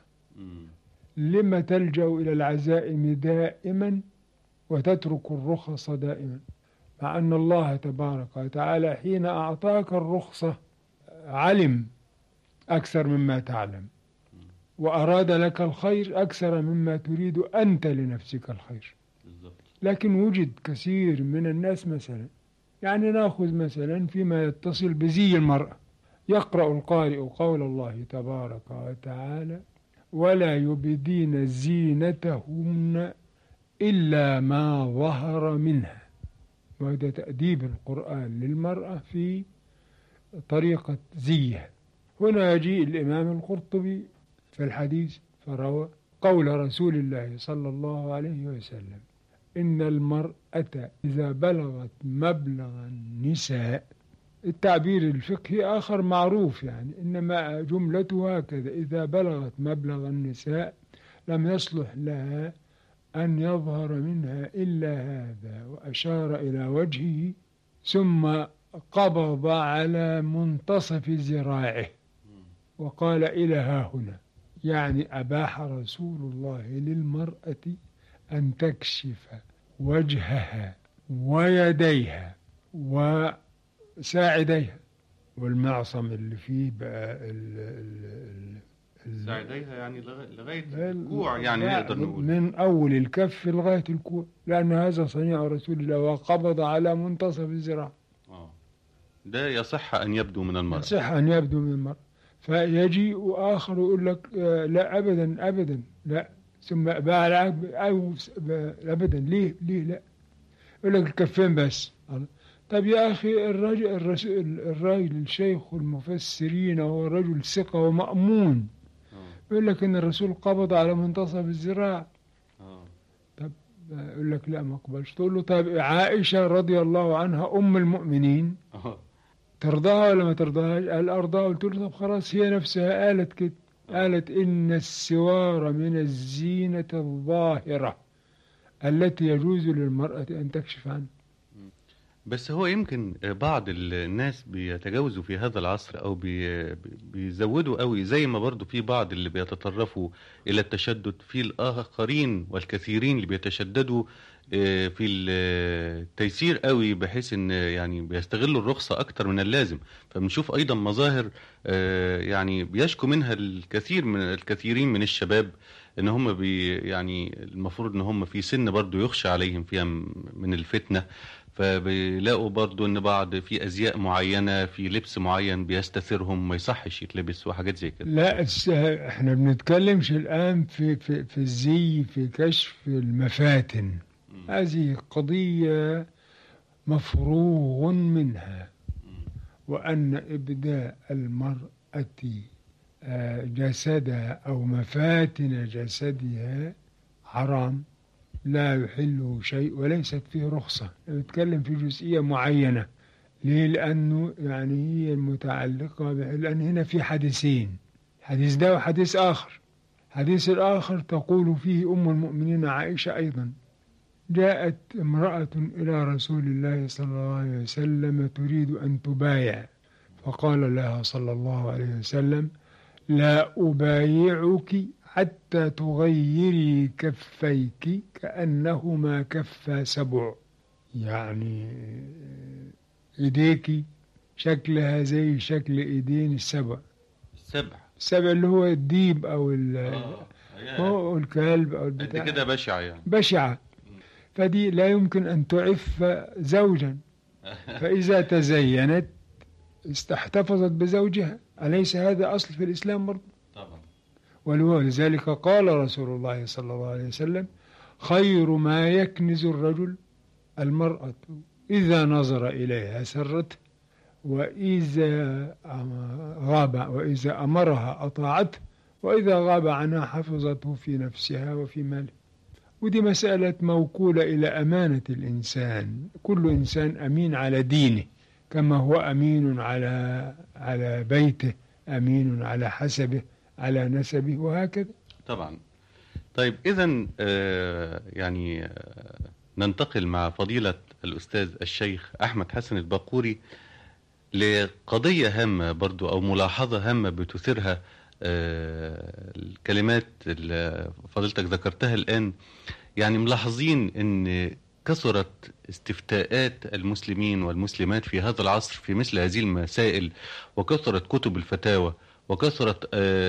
لما تلجأ إلى العزائم دائما وتترك الرخص دائما، مع أن الله تبارك وتعالى حين أعطاك الرخصة علم أكثر مما تعلم، وأراد لك الخير أكثر مما تريد أنت لنفسك الخير. لكن وجد كثير من الناس مثلا، يعني نأخذ مثلا فيما يتصل بزي المرأة، يقرأ القارئ قول الله تبارك وتعالى: ولا يبدين زينتهن إلا ما ظهر منها. وهذا تأديب القرآن للمرأة في طريقة زيها. هنا يجيء الإمام القرطبي في الحديث فروى قول رسول الله صلى الله عليه وسلم: إن المرأة إذا بلغت مبلغ النساء. التعبير الفقهي آخر معروف، يعني إنما جملته هكذا: إذا بلغت مبلغ النساء لم يصلح لها أن يظهر منها إلا هذا، وأشار إلى وجهه ثم قبض على منتصف ذراعه وقال: إلى ها هنا. يعني أباح رسول الله للمرأة أن تكشف وجهها ويديها وساعديها، والمعصم اللي فيه بقى ال ال ساعديها يعني لغاية الكوع، يعني نقدر نقول من أول الكف لغاية الكوع، لأن هذا صنيع رسول الله، وقبض على منتصف الذراع. آه. ده يصح أن يبدو من المرأة، يصح أن يبدو من المرأة. فيجيء آخر يقول لك لا أبدا أبدا لا، ثم بعد أو أبدا ليه ليه لا، يقول لك الكفين بس. طب يا أخي، الرجل الرسول الراجل الشيخ المفسرين هو رجل ثقة ومأمون، يقول لك إن الرسول قبض على منتصف الذراع. طب يقول لك لا ما أقبلش. تقول له طب عائشة رضي الله عنها أم المؤمنين ترضاها ولا ما ترضاهاش؟ قال أرضاها. قلت له طب خلاص، هي نفسها قالت كده، قالت إن السوار من الزينة الظاهرة التي يجوز للمرأة أن تكشف عنها. بس هو يمكن بعض الناس بيتجاوزوا في هذا العصر أو بي بيزودوا قوي، زي ما برضو في بعض اللي بيتطرفوا إلى التشدد، في الآخرين والكثيرين اللي بيتشددوا في التيسير قوي، بحيث ان يعني بيستغلوا الرخصة اكتر من اللازم. فبنشوف ايضا مظاهر يعني بيشكو منها الكثير من الكثيرين من الشباب، ان هم بي يعني المفروض ان هم في سن برضو يخشى عليهم فيها من الفتنة، فبيلاقوا برضو ان بعض في ازياء معينة في لبس معين بيستثيرهم ما يصحش يتلبس وحاجات زي كده. لا، احنا بنتكلمش الان في في في الزي، في كشف المفاتن. هذه قضية مفروغ منها، وأن إبداء المرأة جسدها أو مفاتن جسدها حرام لا يحله شيء وليست فيه رخصة. نتكلم في جزئية معينة. ليه؟ لأنه يعني هي المتعلقة، لأن هنا في حديثين، حديث ده وحديث آخر. حديث الآخر تقول فيه أم المؤمنين عائشة أيضا: جاءت امرأة إلى رسول الله صلى الله عليه وسلم تريد أن تبايع، فقال لها صلى الله عليه وسلم: لا أبايعك حتى تغيري كفيك كأنهما كف سبع. يعني إيديك شكلها زي شكل إيدين السبع. السبع السبع اللي هو الديب أو هو الكلب أو البتاع كده بشعة، يعني بشعة. فدي لا يمكن أن تعف زوجا، فإذا تزينت استحتفظت بزوجها. أليس هذا أصل في الإسلام برضه؟ طبعا. ولذلك قال رسول الله صلى الله عليه وسلم: خير ما يكنز الرجل المرأة إذا نظر إليها سرته، وإذا غاب وإذا أمرها أطاعته، وإذا غاب عنها حفظته في نفسها وفي ماله. ودي مسألة موكولة إلى أمانة الإنسان. كل إنسان أمين على دينه كما هو أمين على على بيته، أمين على حسبه، على نسبه، وهكذا. طبعا. طيب إذن آه يعني آه ننتقل مع فضيلة الأستاذ الشيخ أحمد حسن الباقوري لقضية هامة برضو أو ملاحظة هامة بتثيرها آه الكلمات اللي فضيلتك ذكرتها الآن. يعني ملاحظين أن كثرت استفتاءات المسلمين والمسلمات في هذا العصر في مثل هذه المسائل، وكثرت كتب الفتاوى، وكثرت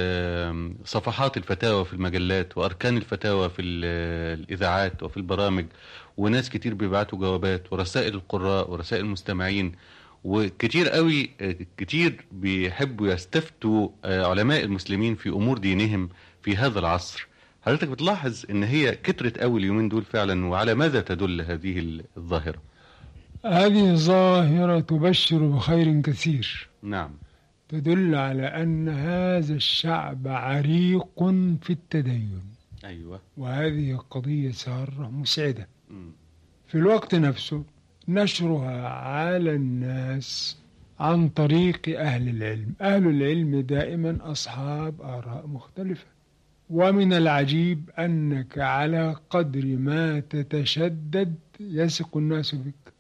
صفحات الفتاوى في المجلات، وأركان الفتاوى في الإذاعات وفي البرامج، وناس كتير بيبعتوا جوابات، ورسائل القراء ورسائل المستمعين، وكتير قوي كتير بيحبوا يستفتوا علماء المسلمين في أمور دينهم في هذا العصر. حضرتك بتلاحظ ان هي كترت قوي اليومين دول فعلا، وعلى ماذا تدل هذه الظاهرة؟ هذه ظاهرة تبشر بخير كثير. نعم. تدل على أن هذا الشعب عريق في التدين. أيوة. وهذه قضية سارة مسعدة. م. في الوقت نفسه نشرها على الناس عن طريق أهل العلم. أهل العلم دائما أصحاب آراء مختلفة، ومن العجيب أنك على قدر ما تتشدد يثق الناس بك،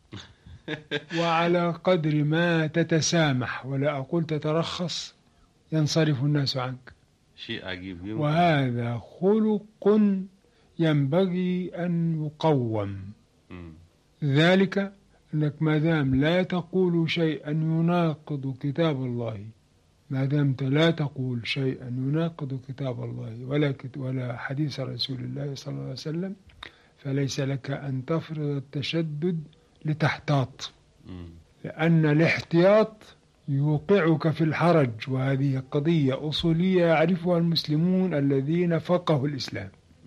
وعلى قدر ما تتسامح ولا أقول تترخص ينصرف الناس عنك. شيء عجيب. وهذا خلق ينبغي أن يقوم. م. ذلك أنك ما دام لا تقول شيئا يناقض كتاب الله، ما دامت لا تقول شيئا يناقض كتاب الله ولا ولا حديث رسول الله صلى الله عليه وسلم، فليس لك أن تفرض التشدد لتحتاط، لأن الاحتياط يوقعك في الحرج، وهذه قضية أصولية يعرفها المسلمون الذين فقهوا الإسلام.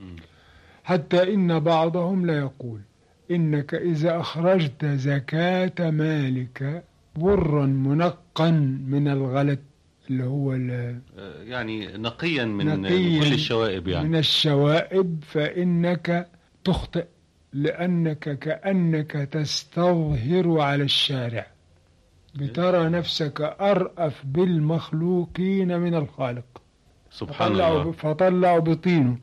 حتى إن بعضهم لا يقول إنك إذا أخرجت زكاة مالك برا منقا من الغلط، اللي هو يعني نقيا من نقياً كل الشوائب، يعني من الشوائب، فإنك تخطئ، لأنك كأنك تستظهر على الشارع، بترى نفسك أرأف بالمخلوقين من الخالق. سبحان الله. فطلعوا بطينه،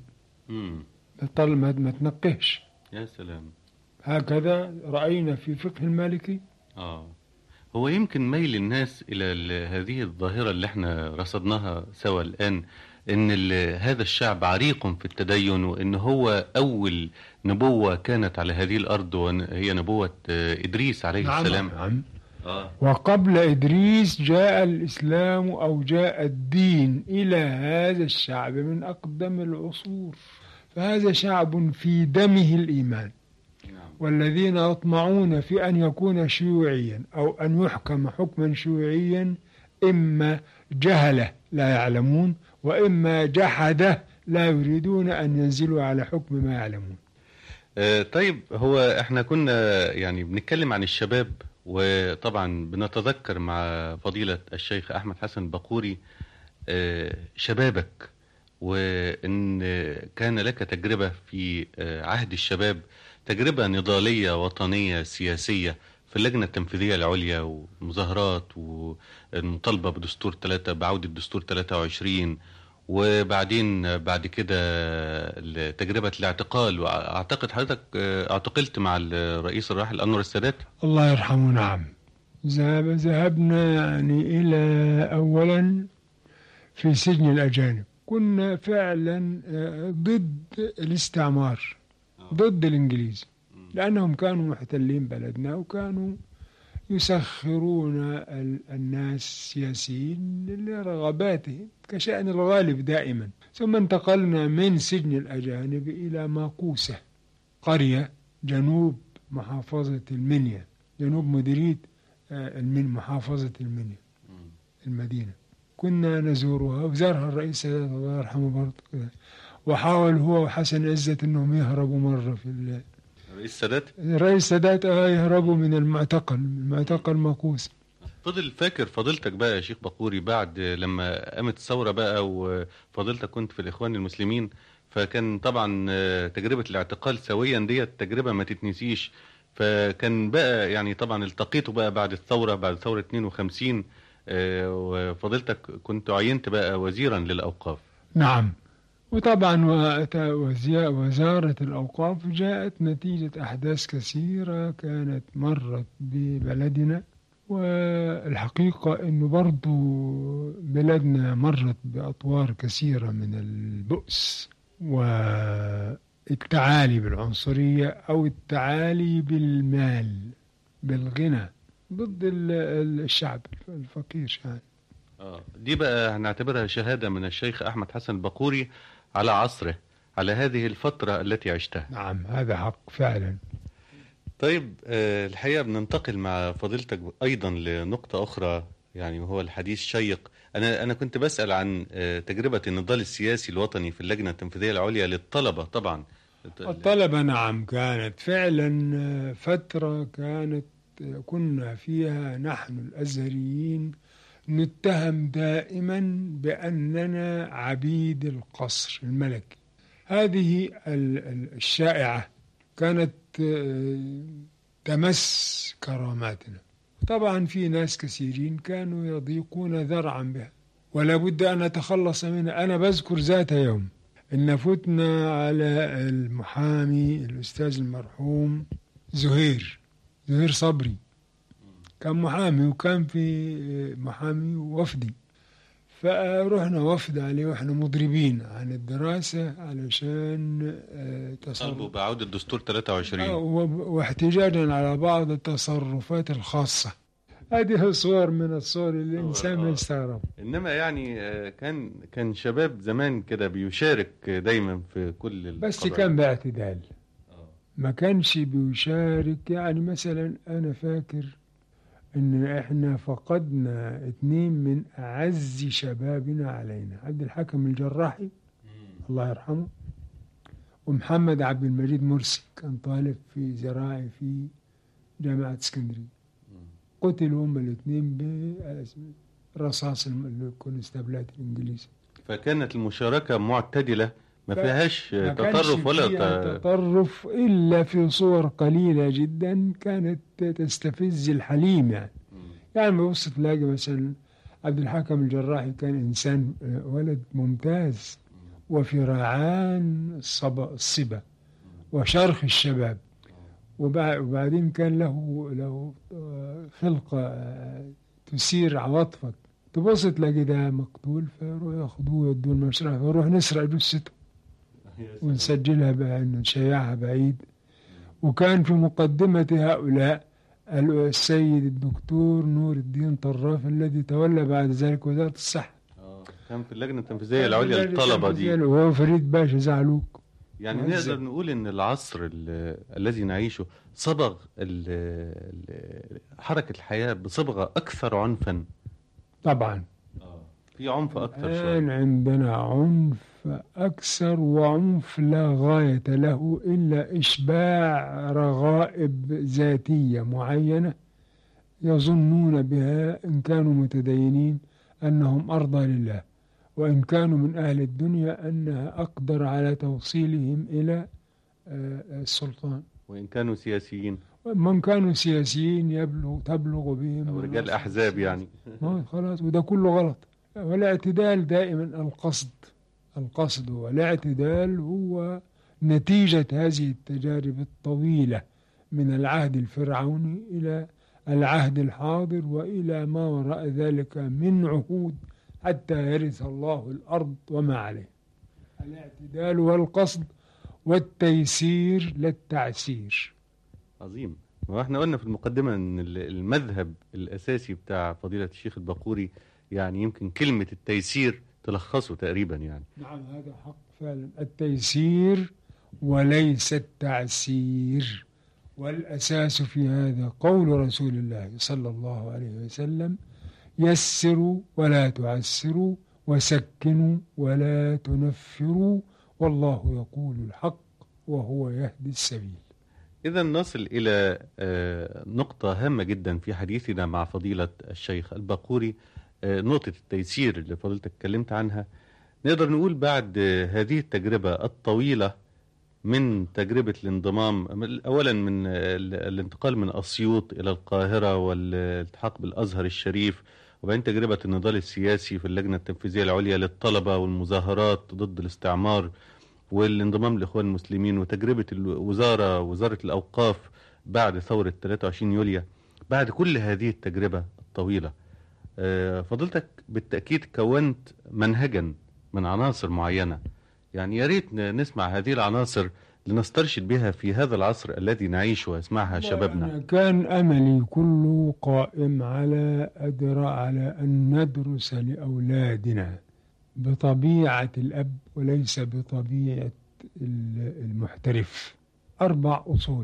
بطل ما تنقهش. يا سلام. هكذا رأينا في فقه المالكي. آه هو يمكن ميل الناس إلى هذه الظاهرة اللي احنا رصدناها سوا الآن، إن هذا الشعب عريق في التدين، وإن هو أول نبوة كانت على هذه الأرض وهي نبوة إدريس عليه نعم السلام. نعم. آه. وقبل إدريس جاء الإسلام أو جاء الدين إلى هذا الشعب من أقدم العصور، فهذا شعب في دمه الإيمان. والذين يطمعون في أن يكون شيوعيا أو أن يحكم حكما شيوعيا إما جهلة لا يعلمون، وإما جحدة لا يريدون أن ينزلوا على حكم ما يعلمون. آه طيب، هو احنا كنا يعني بنتكلم عن الشباب، وطبعا بنتذكر مع فضيلة الشيخ أحمد حسن الباقوري آه شبابك، وإن كان لك تجربة في آه عهد الشباب، تجربة نضالية وطنية سياسية في اللجنة التنفيذية العليا، ومظاهرات والمطالبة بدستور ثلاثة بعودة دستور ثلاثة وعشرين، وبعدين بعد كده تجربة الاعتقال. وأعتقد حضرتك اعتقلت مع الرئيس الراحل أنور السادات. الله يرحمه. نعم. ذهبنا يعني إلى أولا في سجن الأجانب، كنا فعلا ضد الاستعمار، ضد الإنجليز، لأنهم كانوا محتلين بلدنا وكانوا يسخرون الناس السياسيين لرغباتهم كشأن الغالب دائما. ثم انتقلنا من سجن الأجانب إلى ماقوسة، قرية جنوب محافظة المنيا، جنوب مديرية من محافظة المنيا المدينة. كنا نزورها وزارها الرئيس الله يرحمه برضه، وحاول هو وحسن عزت انهم يهربوا مرة في ال... الرئيس السادات الرئيس السادات اه يهربوا من المعتقل، المعتقل ماقوس. فضل فاكر فضيلتك بقى يا شيخ باقوري بعد لما قامت الثورة بقى، وفضيلتك كنت في الإخوان المسلمين، فكان طبعا تجربة الاعتقال سويا ديت تجربة ما تتنسيش. فكان بقى يعني طبعا التقيته بقى بعد الثورة بعد ثورة اتنين وخمسين، وفضلتك كنت عينت بقى وزيرا للأوقاف. نعم، وطبعا وزارة الأوقاف جاءت نتيجة أحداث كثيرة كانت مرت ببلدنا، والحقيقة أنه برضو بلادنا مرت بأطوار كثيرة من البؤس والتعالي بالعنصرية أو التعالي بالمال بالغنى ضد الشعب الفقير يعني. آه دي بقى هنعتبرها شهادة من الشيخ أحمد حسن الباقوري على عصره، على هذه الفترة التي عشتها. نعم، هذا حق فعلا. طيب آه الحقيقة بننتقل مع فضيلتك أيضا لنقطة أخرى، يعني وهو الحديث شيق. أنا أنا كنت بسأل عن آه تجربة النضال السياسي الوطني في اللجنة التنفيذية العليا للطلبة. طبعا الطلبة نعم كانت فعلا فترة كانت كنا فيها نحن الأزهريين نتهم دائما بأننا عبيد القصر الملكي. هذه الشائعة كانت تمس كراماتنا. طبعا في ناس كثيرين كانوا يضيقون ذرعا بها ولا بد أن نتخلص منها. أنا بذكر ذات يوم إن فتنا على المحامي الأستاذ المرحوم زهير زهير صبري، كان محامي وكان في محامي وفدي، فرحنا وفد عليه واحنا مضربين عن الدراسة علشان طلبوا بعودة الدستور ثلاثة وعشرين واحتجاجا على بعض التصرفات الخاصة. هذه صور من الصور اللي الإنسان ما يستغرب. إنما يعني كان كان شباب زمان كده بيشارك دايما في كل بس القضايا. كان باعتدال، ما كانش بيشارك. يعني مثلا أنا فاكر إن إحنا فقدنا اثنين من أعز شبابنا علينا، عبد الحكم الجراحي الله يرحمه ومحمد عبد المجيد مرسي، كان طالب في زراعي في جامعة اسكندرية. قتلوا هم الاثنين برصاص الكونستابلات الإنجليزي. فكانت المشاركة معتدلة، ما فيهاش تطرف ولا فيها تطرف إلا في صور قليلة جدا كانت تستفز الحليم. يعني يعني ما بص تلاقي مثلا عبد الحكم الجراحي كان إنسان ولد ممتاز وفي رعان الصبا وشرخ الشباب، وبعدين كان له له خلقة تثير عواطفك. تبص تلاقي ده مقتول فيروح ياخدوه يودوه المشرحة، فيروح نسرق جثته ونسجلها بقى نشيعها بعيد. وكان في مقدمة هؤلاء السيد الدكتور نور الدين طراف الذي تولى بعد ذلك وزارة الصحة. كان في اللجنة التنفيذية العليا للطلبة دي، وهو فريد باشا زعلوك. يعني نقدر نقول ان العصر الذي نعيشه صبغ حركة الحياة بصبغة اكثر عنفا. طبعا في عنف اكثر شوية. كان عندنا عنف اكثر، وعنف لا غاية له الا اشباع رغائب ذاتية معينة يظنون بها ان كانوا متدينين انهم ارضى لله، وإن كانوا من أهل الدنيا أنها أقدر على توصيلهم إلى السلطان. وإن كانوا سياسيين، من كانوا سياسيين يبلغ تبلغ بهم أو رجال أحزاب يعني. خلاص، وده كله غلط. والاعتدال دائما القصد القصد والاعتدال هو نتيجة هذه التجارب الطويلة من العهد الفرعوني إلى العهد الحاضر وإلى ما وراء ذلك من عهود حتى يرث الله الأرض وما عليه. الاعتدال والقصد والتيسير للتعسير. عظيم. واحنا قلنا في المقدمة ان المذهب الأساسي بتاع فضيلة الشيخ الباقوري يعني يمكن كلمة التيسير تلخصه تقريبا يعني. نعم هذا حق فعلا، التيسير وليس التعسير. والأساس في هذا قول رسول الله صلى الله عليه وسلم: يسروا ولا تعسروا وسكنوا ولا تنفروا والله يقول الحق وهو يهدي السبيل. إذا نصل إلى نقطة هامة جدا في حديثنا مع فضيلة الشيخ الباقوري، نقطة التيسير اللي فضيلتك اتكلمت عنها. نقدر نقول بعد هذه التجربة الطويلة من تجربة الانضمام، أولا من الانتقال من أسيوط إلى القاهرة والالتحاق بالأزهر الشريف، وبعدين تجربة النضال السياسي في اللجنة التنفيذية العليا للطلبة والمظاهرات ضد الاستعمار، والانضمام للإخوان المسلمين، وتجربة الوزارة وزارة الأوقاف بعد ثورة ثلاثة وعشرين يوليو. بعد كل هذه التجربة الطويلة فضلتك بالتأكيد كونت منهجا من عناصر معينة، يعني يا ريت نسمع هذه العناصر لنسترشد بها في هذا العصر الذي نعيشه ويسمعها شبابنا. كان أملي كله قائم على أدرى على أن ندرس لأولادنا بطبيعة الأب وليس بطبيعة المحترف. أربع أصول: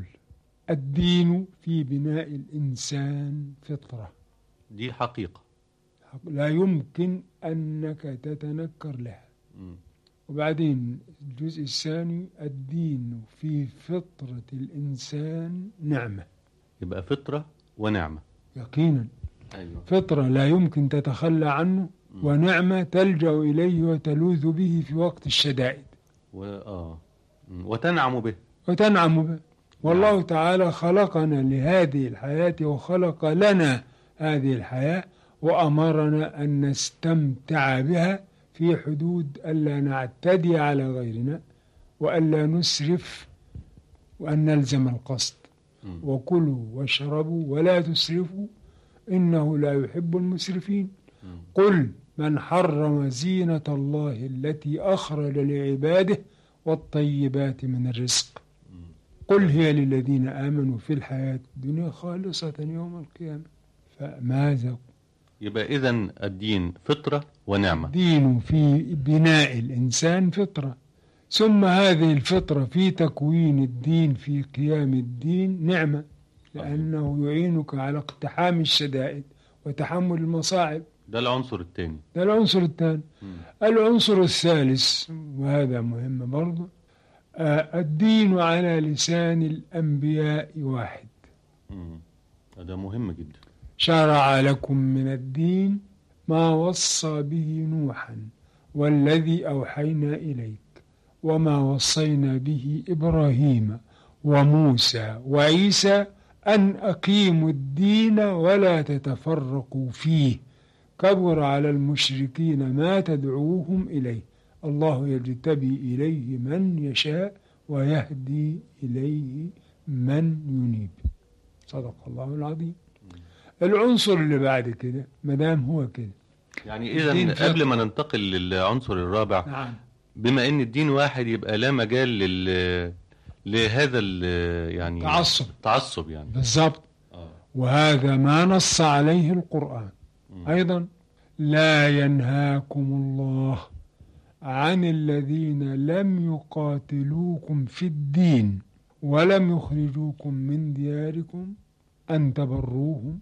الدين في بناء الإنسان فطرة، دي حقيقة لا يمكن أنك تتنكر لها. م. وبعدين الجزء الثاني: الدين في فطرة الإنسان نعمة. يبقى فطرة ونعمة يقينا. أيوة. فطرة لا يمكن تتخلى عنه، م. ونعمة تلجأ إليه وتلوذ به في وقت الشدائد و... آه. وتنعم به وتنعم به. والله نعم. تعالى خلقنا لهذه الحياة وخلق لنا هذه الحياة وأمرنا أن نستمتع بها في حدود ألا نعتدي على غيرنا وألا نسرف وأن نلزم القصد. م. وكلوا واشربوا ولا تسرفوا إنه لا يحب المسرفين. م. قل من حرم زينة الله التي أخرج لعباده والطيبات من الرزق. م. قل هي للذين آمنوا في الحياة الدنيا خالصة يوم القيامة. فماذا؟ يبقى إذن الدين فطرة ونعمة. الدين في بناء الإنسان فطرة، ثم هذه الفطرة في تكوين الدين في قيام الدين نعمة، لأنه يعينك على اقتحام الشدائد وتحمل المصاعب. ده العنصر الثاني. ده العنصر الثاني. العنصر الثالث وهذا مهم برضه: آه الدين على لسان الأنبياء واحد. مم. ده مهم جدا. شرع لكم من الدين ما وصى به نوحا والذي أوحينا إليك وما وصينا به إبراهيم وموسى وعيسى أن أقيموا الدين ولا تتفرقوا فيه كبر على المشركين ما تدعوهم إليه الله يجتبي إليه من يشاء ويهدي إليه من ينيب. صدق الله العظيم. العنصر اللي بعد كده مدام هو كده، يعني إذا قبل ما ننتقل للعنصر الرابع، نعم. بما ان الدين واحد يبقى لا مجال لل لهذا يعني تعصب تعصب يعني بالضبط. آه. وهذا ما نص عليه القرآن. م. أيضا: لا ينهاكم الله عن الذين لم يقاتلوكم في الدين ولم يخرجوكم من دياركم أن تبروهم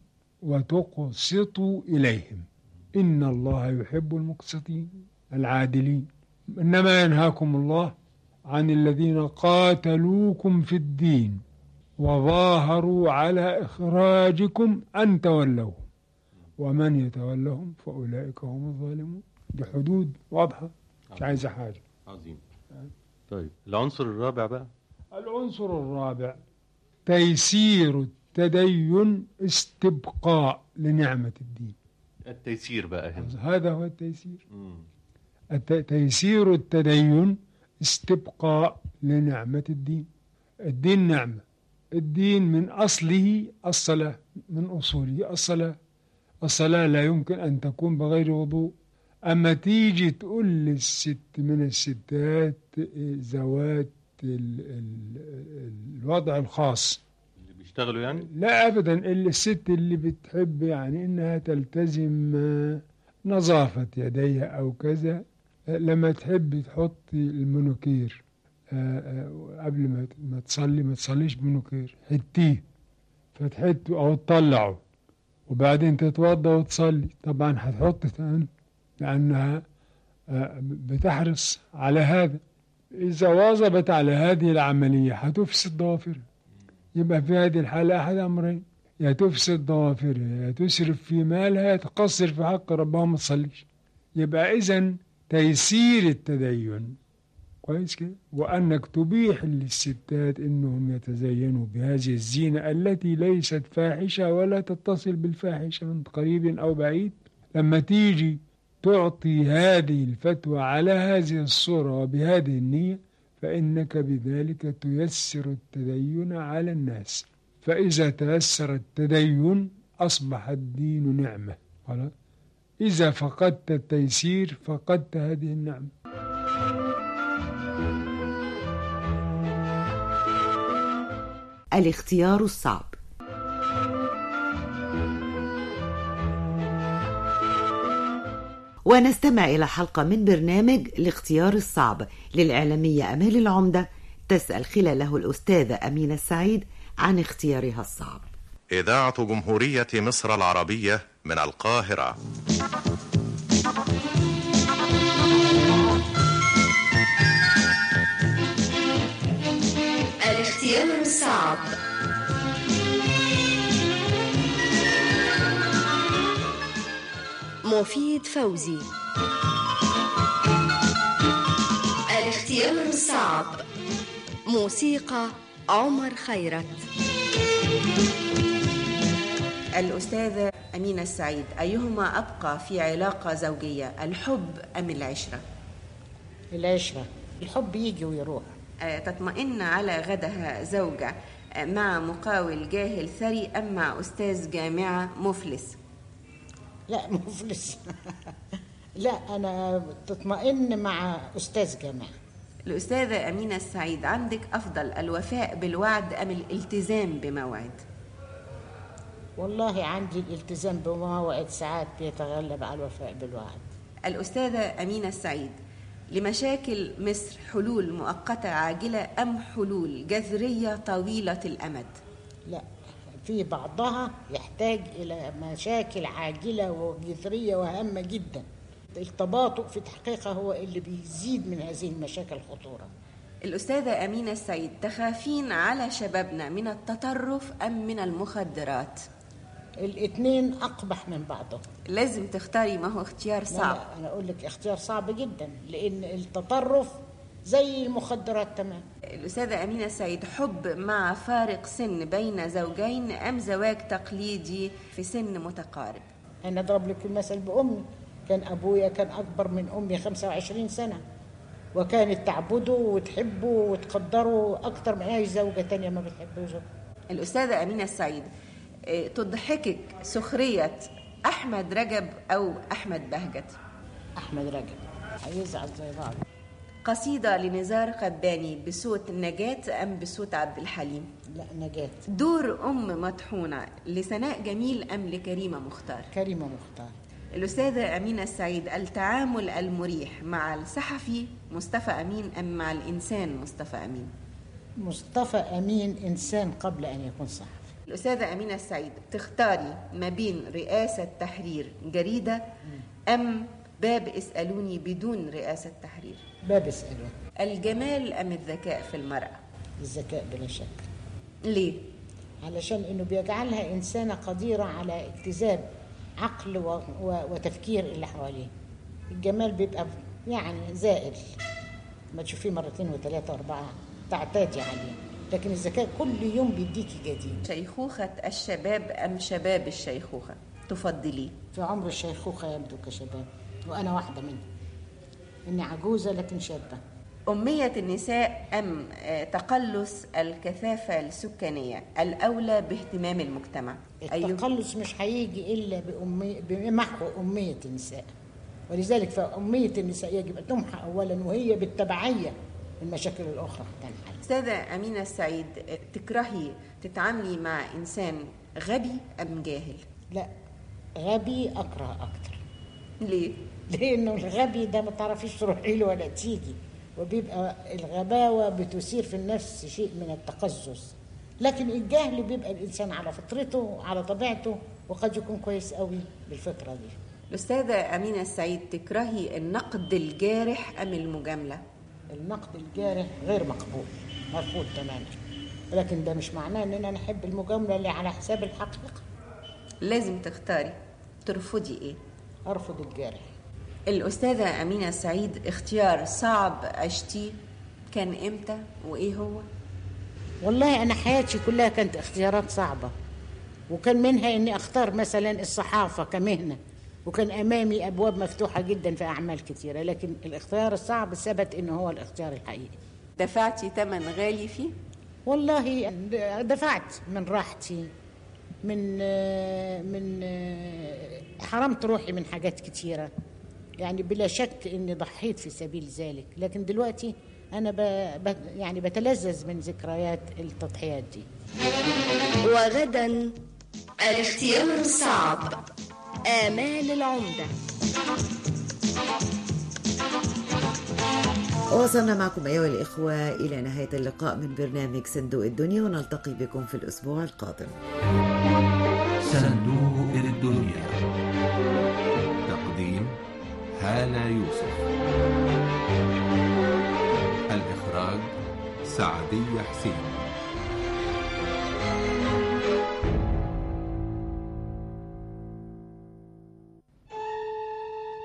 وتقسطوا إليهم إن الله يحب المقسطين العادلين. إنما ينهاكم الله عن الذين قاتلوكم في الدين وظاهروا على إخراجكم أن تولوهم ومن يتولهم فأولئك هم الظالمون. دي حدود واضحة، مش عايزة حاجة. عظيم. طيب العنصر الرابع بقى. العنصر الرابع: تيسير التدين استبقاء لنعمة الدين. التيسير بقى هنا. هذا هو التيسير. مم. تيسير التدين استبقاء لنعمة الدين. الدين نعمة. الدين من أصله الصلاة، من أصوله الصلاة. الصلاة لا يمكن أن تكون بغير وضوء. أما تيجي تقول للست من الستات ذوات الوضع الخاص اللي بيشتغلوا يعني؟ لا أبدا، اللي الست اللي بتحب يعني إنها تلتزم نظافة يديها أو كذا، لما تحب تحط المنوكير قبل ما تصلي ما تصليش بمنوكير، حتيه فتحته أو تطلعه وبعدين تتوضى وتصلي. طبعا هتحط ثاني لأنها بتحرص على هذا. إذا واظبت على هذه العملية هتفسد ضوافرها. يبقى في هذه الحالة أحد أمرين: يا تفسد ضوافرها، يا تسرف في مالها، يا تقصر في حق ربها ما تصليش. يبقى إذن تيسير التدين، كويس كده، وأنك تبيح للستات أنهم يتزينوا بهذه الزينة التي ليست فاحشة ولا تتصل بالفاحشة من قريب أو بعيد. لما تيجي تعطي هذه الفتوى على هذه الصورة وبهذه النية، فإنك بذلك تيسر التدين على الناس. فإذا تيسر التدين أصبح الدين نعمة. إذا فقدت التيسير فقدت هذه النعمة. الاختيار الصعب. ونستمع إلى حلقة من برنامج الاختيار الصعب للإعلامية أمال العمدة، تسأل خلاله الأستاذة أمينة السعيد عن اختيارها الصعب. إذاعة جمهورية مصر العربية من القاهرة. الاختيار الصعب. مفيد فوزي. الاختيار الصعب. موسيقى عمر خيرت. الأستاذة أمينة السعيد، أيهما أبقى في علاقة زوجية، الحب أم العشرة؟ العشرة. الحب يجي ويروح. تطمئن على غدها زوجة مع مقاول جاهل ثري أم مع أستاذ جامعة مفلس؟ لا مفلس. لا، أنا تطمئن مع أستاذ جامعة. الأستاذة أمينة السعيد، عندك أفضل الوفاء بالوعد أم الالتزام بموعد؟ والله عندي الالتزام بموعد ساعات بيتغلب على الوفاء بالوعد. الأستاذة أمينة السعيد، لمشاكل مصر حلول مؤقتة عاجلة أم حلول جذرية طويلة الأمد؟ لا، في بعضها يحتاج إلى مشاكل عاجلة وجذرية وهامة جدا. التباطؤ في تحقيقها هو اللي بيزيد من هذه المشاكل خطورة. الأستاذة أمينة السعيد، تخافين على شبابنا من التطرف أم من المخدرات؟ الاثنين أقبح من بعضهم. لازم تختاري، ما هو اختيار صعب. لا، أنا أقول لك اختيار صعب جدا، لأن التطرف زي المخدرات تمام. الأستاذة أمينة السعيد، حب مع فارق سن بين زوجين أم زواج تقليدي في سن متقارب؟ أنا أضرب لك المثل بأمي. كان أبويا كان أكبر من أمي خمسة وعشرين سنة، وكانت تعبده وتحبه وتقدره أكتر من أي زوجة تانية ما بتحبه. الأستاذة أمينة السعيد، تضحكك سخرية أحمد رجب أو أحمد بهجت؟ أحمد رجب، هيزعل زي بعض. قصيدة لنزار قباني بصوت نجاة أم بصوت عبد الحليم؟ لا، نجاة. دور أم مطحونة لسناء جميل أم لكريمة مختار؟ كريمة مختار. الأستاذة أمينة السعيد، التعامل المريح مع الصحفي مصطفى أمين أم مع الإنسان مصطفى أمين؟ مصطفى أمين إنسان قبل أن يكون صحفي. الأستاذة أمينة السعيد، تختاري ما بين رئاسة تحرير جريدة أم باب اسألوني بدون رئاسة تحرير؟ باب اسألوني. الجمال أم الذكاء في المرأة؟ الذكاء بلا شك. ليه؟ علشان إنه بيجعلها إنسانة قديرة على اجتذاب عقل و... و... وتفكير اللي حواليه. الجمال بيبقى يعني زائل، ما تشوفيه مرتين وثلاثة وأربعة تعتادي عليه، لكن الذكاء كل يوم بيديكي جديد. شيخوخة الشباب أم شباب الشيخوخة تفضلي؟ في عمر الشيخوخة يبدو كشباب، وأنا واحدة منهم. إني عجوزة لكن شابة. أمية النساء أم تقلص الكثافة السكانية الأولى باهتمام المجتمع؟ التقلص مش هيجي إلا بأمي... بمحو أمية النساء، ولذلك فأمية النساء يجب أن تمحى أولا، وهي بالتبعية المشاكل الأخرى تنحل. أستاذة أمينة السعيد، تكرهي تتعاملي مع إنسان غبي أم جاهل؟ لا، غبي أكره أكتر. ليه؟ لأنه الغبي ده ما تعرفيش تروحي له ولا تيجي، وبيبقى الغباوة بتثير في النفس شيء من التقزز، لكن الجهل بيبقى الإنسان على فطرته على طبيعته، وقد يكون كويس قوي بالفطرة دي. الأستاذة أمينة السعيد، تكرهي النقد الجارح أم المجاملة؟ النقد الجارح غير مقبول، مرفوض تماما، لكن ده مش معناه ان انا احب المجامله اللي على حساب الحقيقه. لازم تختاري، ترفضي ايه؟ ارفض الجارح. الأستاذة أمينة سعيد، اختيار صعب عشتيه كان إمتى وإيه هو؟ والله أنا حياتي كلها كانت اختيارات صعبة، وكان منها إني أختار مثلا الصحافة كمهنة، وكان أمامي أبواب مفتوحة جدا في أعمال كثيرة، لكن الاختيار الصعب ثبت إنه هو الاختيار الحقيقي. دفعتي ثمن غالي فيه؟ والله دفعت من راحتي، من من حرمت روحي من حاجات كثيرة، يعني بلا شك إني ضحيت في سبيل ذلك، لكن دلوقتي أنا ب... ب... يعني بتلذذ من ذكريات التضحيات دي. وغدا الاختيار الصعب، آمال العمدة. وصلنا معكم أيها الإخوة إلى نهاية اللقاء من برنامج صندوق الدنيا، ونلتقي بكم في الأسبوع القادم. صندوق الدنيا، تقديم هالة يوسف، الإخراج سعدية حسين.